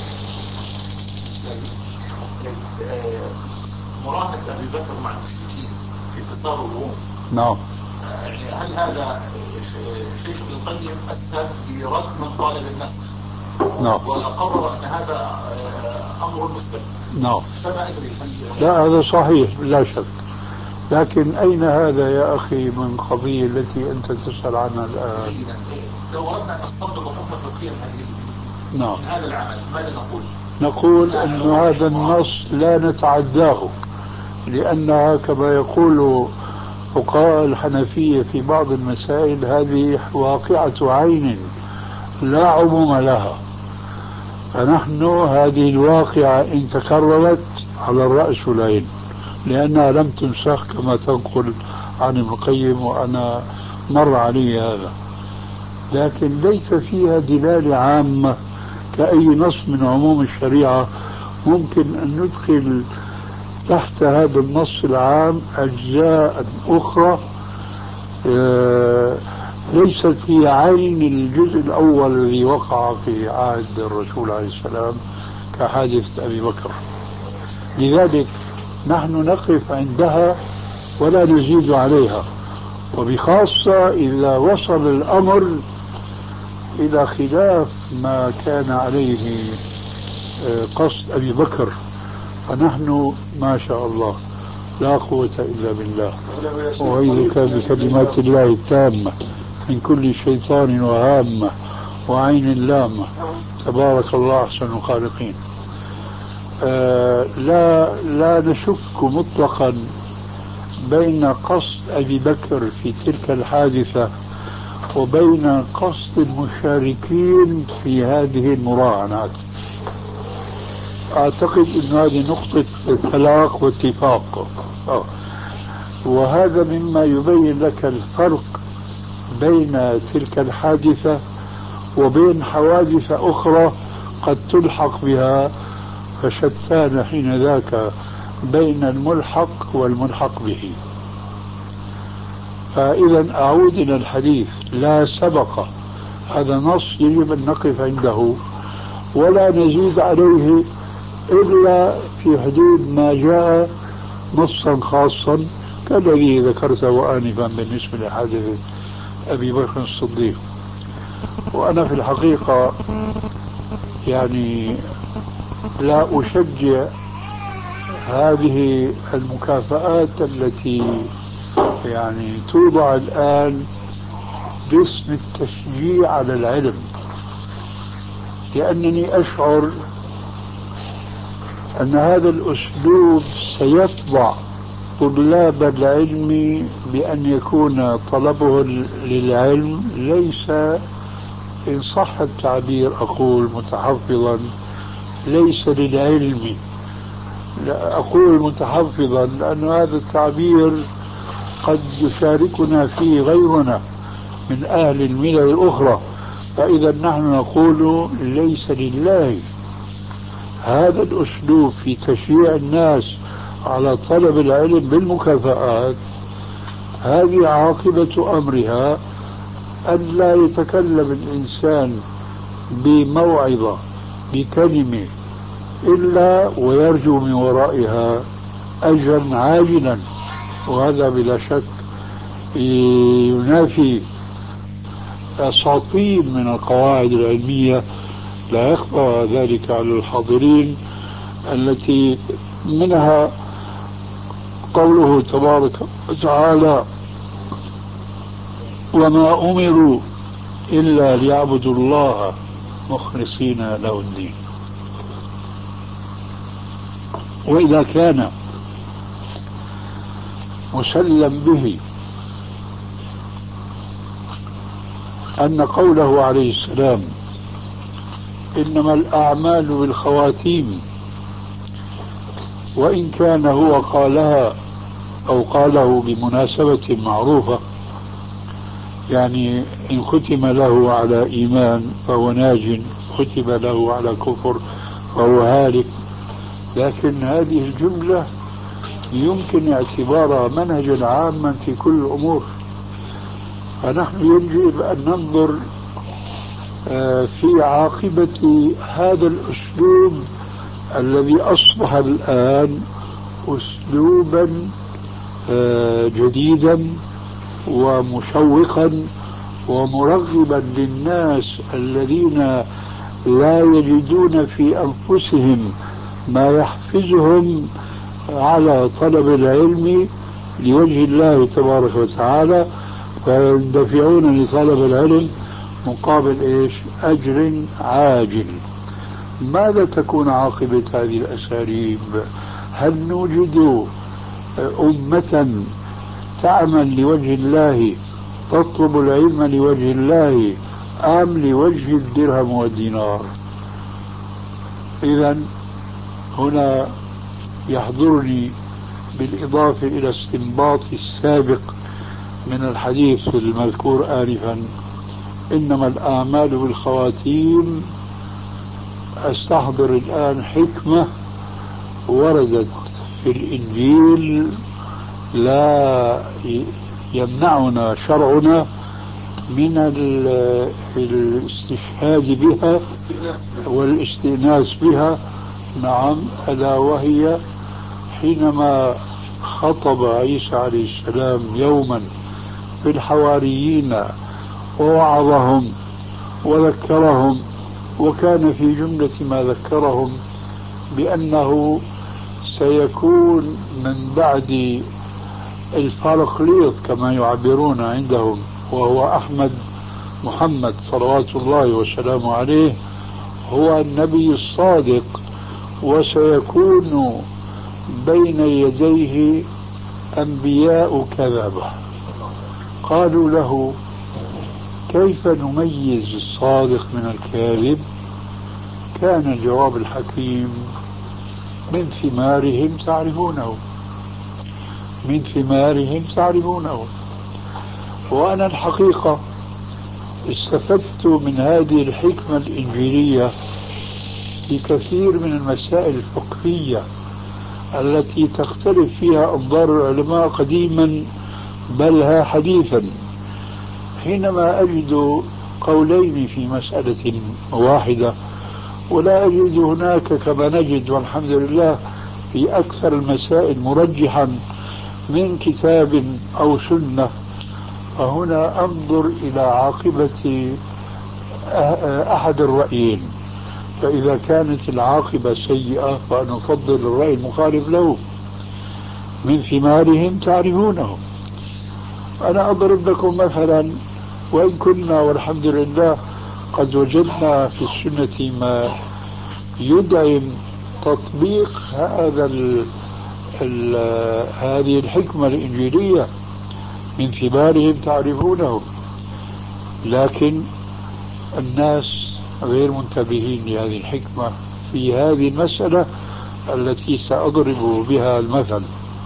Speaker 9: مراهنة أبي بكر مع المشركين في انتصار الروم.
Speaker 2: نعم.
Speaker 9: يعني هل هذا الشيخ ابن القيم أسهم في رد من طالب النسخ؟
Speaker 2: نعم.
Speaker 9: وقرر أن هذا أمر مثبت.
Speaker 2: نعم.
Speaker 9: فما أدري
Speaker 2: لا هذا صحيح لا شك، لكن أين هذا يا أخي من قضية التي أنت تسأل عنها الآن؟
Speaker 9: لو أردنا أن نستنبط حكم فقهيا من
Speaker 2: نعم.
Speaker 9: هذا العمل ماذا نقول؟
Speaker 2: نقول أن هذا النص لا نتعداه، لأنها كما يقول فقهاء الحنفية في بعض المسائل هذه واقعة عين لا عموم لها، فنحن هذه الواقعة إن تكررت على الرأس والعين، لأنها لم تنسخ كما تنقل عن ابن القيم، وأنا مر علي هذا، لكن ليس فيها دلالة عامة كأي نص من عموم الشريعة ممكن أن ندخل تحت هذا النص العام أجزاء أخرى ليست في عين الجزء الأول الذي وقع في عهد الرسول عليه السلام كحادثة أبي بكر. لذلك نحن نقف عندها ولا نزيد عليها، وبخاصة إذا وصل الأمر إلى خلاف ما كان عليه قصد أبي بكر، فنحن ما شاء الله لا قوة إلا بالله، وأعوذك بكلمات الله التامة من كل شيطان وهامة وعين لامة، تبارك الله أحسن الخالقين. لا نشك مطلقا بين قصد أبي بكر في تلك الحادثة وبين قصد المشاركين في هذه المراهنات. أعتقد أن هذه نقطة اتفاق واتفاق، وهذا مما يبين لك الفرق بين تلك الحادثة وبين حوادث أخرى قد تلحق بها، فشتان حين ذاك بين الملحق والملحق به. فإذا أعود إلى الحديث، لا سبق، هذا نص يجب أن نقف عنده ولا نزيد عليه إلا في حدود ما جاء نصا خاصا كالذي ذكرته آنفا بالنسبة لحادثة أبي بكر الصديق. وأنا في الحقيقة يعني لا أشجع هذه المكافآت التي يعني توضع الآن باسم التشجيع على العلم، لأنني أشعر أن هذا الأسلوب سيطبع طلاب العلم بأن يكون طلبه للعلم ليس، إن صح التعبير أقول متحفظا، ليس للعلم. لا أقول متحفظا لأن هذا التعبير قد يشاركنا فيه غيرنا من أهل الملل الأخرى، فإذا نحن نقول ليس لله. هذا الأسلوب في تشجيع الناس على طلب العلم بالمكافآت هذه عاقبة أمرها أن لا يتكلم الإنسان بموعظة بكلمة إلا ويرجو من ورائها أجرا عاجلا، وهذا بلا شك ينافي أساطين من القواعد العلمية لا يخفى ذلك على الحاضرين، التي منها قوله تبارك وتعالى: وما أمروا إلا ليعبدوا الله مخلصين له الدين. وإذا كان مسلم به أن قوله عليه السلام إنما الأعمال بالخواتيم، وإن كان هو قالها أو قاله بمناسبة معروفة، يعني إن ختم له على إيمان فهو ناج، ختم له على كفر فهو هالك، لكن هذه الجملة يمكن اعتبارها منهجا عاما في كل الأمور. فنحن يجب أن ننظر في عاقبة هذا الأسلوب الذي أصبح الآن أسلوبا جديدا ومشوقا ومرغبا للناس الذين لا يجدون في أنفسهم ما يحفزهم على طلب العلم لوجه الله تبارك وتعالى، فيندفعون لطلب العلم مقابل أجر عاجل. ماذا تكون عاقبة هذه الأساليب؟ هل نوجد أمة تعمل لوجه الله، تطلب العلم لوجه الله، أم لوجه الدرهم والدينار؟ إذن هنا يحضرني بالإضافة إلى استنباط السابق من الحديث المذكور آنفا، إنما الأعمال بالخواتيم، أستحضر الآن حكمة وردت في الإنجيل لا يمنعنا شرعنا من الاستشهاد بها والاستئناس بها. نعم، ألا وهي حينما خطب عيسى عليه السلام يوما في الحواريين ووعظهم وذكرهم، وكان في جملة ما ذكرهم بأنه سيكون من بعد الفارقليط كما يعبرون عندهم، وهو أحمد محمد صلوات الله وسلامه عليه، هو النبي الصادق، وسيكون بين يديه أنبياء كذبة. قالوا له: كيف نميز الصادق من الكاذب؟ كان الجواب الحكيم: من ثمارهم تعرفونه، من ثمارهم تعرفونه. وأنا الحقيقة استفدت من هذه الحكمة الإنجيلية في كثير من المسائل الفقهية التي تختلف فيها أنظار العلماء قديما بل حديثا. حينما أجد قولين في مسألة واحدة، ولا أجد هناك كما نجد والحمد لله في أكثر المسائل مرجحا من كتاب أو سنة، فهنا أنظر إلى عاقبة أحد الرأيين، فإذا كانت العاقبة سيئة فنفضل الرأي المخالف له. من ثمارهم تعرفونه. أنا أضرب لكم مثلا، وإن كنا والحمد لله قد وجدنا في السنة ما يدعم تطبيق هذه الحكمة الإنجيلية، من ثمارهم تعرفونه، لكن الناس غير منتبهين لهذه الحكمة في هذه المسألة التي سأضرب بها المثل.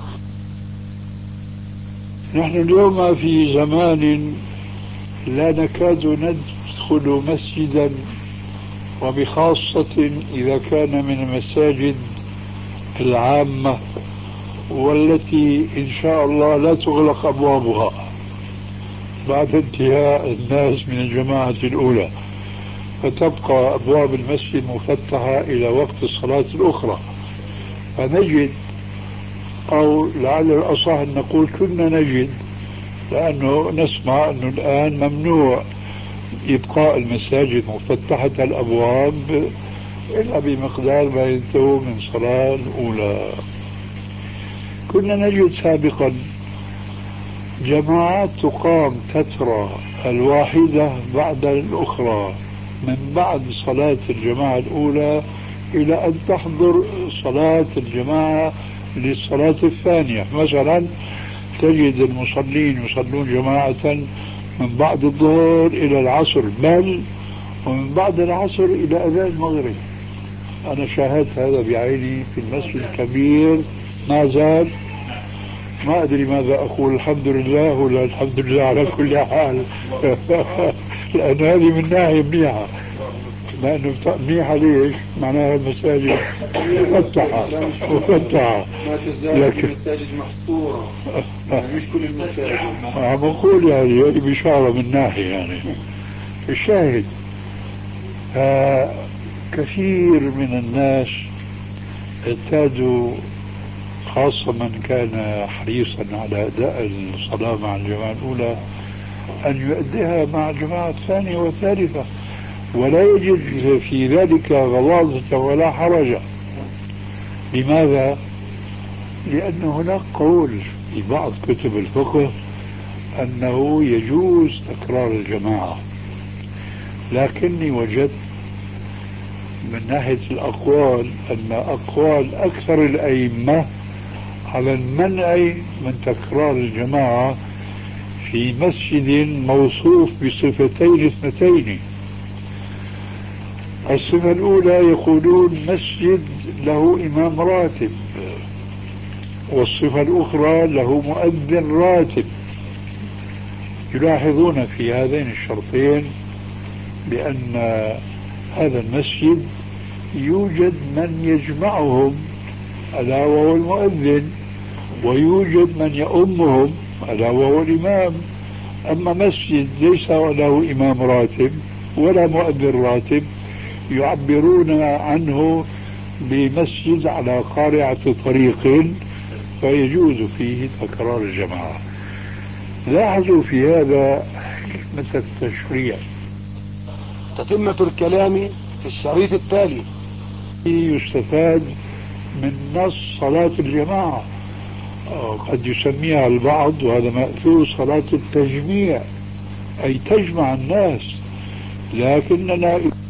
Speaker 2: نحن اليوم في زمان لا نكاد ندخل مسجدا، وبخاصة إذا كان من المساجد العامة والتي إن شاء الله لا تغلق أبوابها بعد انتهاء الناس من الجماعة الأولى، فتبقى أبواب المسجد مفتحة إلى وقت الصلاة الأخرى. فنجد، أو لعل الأصح أن نقول كنا نجد، لأنه نسمع أنه الآن ممنوع إبقاء المساجد مفتحة الأبواب إلا بمقدار ما ينتهوا من صلاة الأولى. كنا نجد سابقا جماعات تقام تترى الواحدة بعد الأخرى من بعد صلاة الجماعة الأولى إلى أن تحضر صلاة الجماعة للصلاة الثانية. مثلا تجد المصلين يصلون جماعة من بعد الظهر إلى العصر، بل ومن بعد العصر إلى أذان المغرب. أنا شاهدت هذا بعيني في المسجد الكبير، ما زال، ما أدري ماذا أقول، الحمد لله ولا الحمد لله على كل حال. لأن هذه من ناحية منيحة، لأنه منيحة ليش؟ معناها المساجد مفتحة.
Speaker 3: ما تزال المساجد محصورة، يعني مش كل المساجد.
Speaker 2: عم أقول يعني بشارة من ناحية يعني. الشاهد كثير من الناس اعتادوا، خاصة من كان حريصا على أداء الصلاة مع الجماعة الأولى، أن يؤديها مع الجماعة الثانية والثالثة، ولا يجد في ذلك غلاظة ولا حرج. لماذا؟ لأن هناك قول في بعض كتب الفقه أنه يجوز تكرار الجماعة، لكني وجدت من ناحية الأقوال أن أقوال أكثر الأئمة على المنع من تكرار الجماعة في مسجد موصوف بصفتين اثنتين. الصفة الأولى يقولون مسجد له إمام راتب، والصفة الأخرى له مؤذن راتب. يلاحظون في هذين الشرطين بأن هذا المسجد يوجد من يجمعهم ألا وهو المؤذن، ويوجد من يؤمهم ألا وهو الإمام. أما مسجد ليس له إمام راتب ولا مؤذن راتب يعبرون عنه بمسجد على قارعة طريق، فيجوز فيه تكرار الجماعة. لاحظوا في هذا حكمة التشريع.
Speaker 1: تتمة الكلام في الشريط التالي.
Speaker 2: يستفاد من نص صلاة الجماعة، قد يسميها البعض وهذا مأثور صلاة التجميع، أي تجمع الناس، لكننا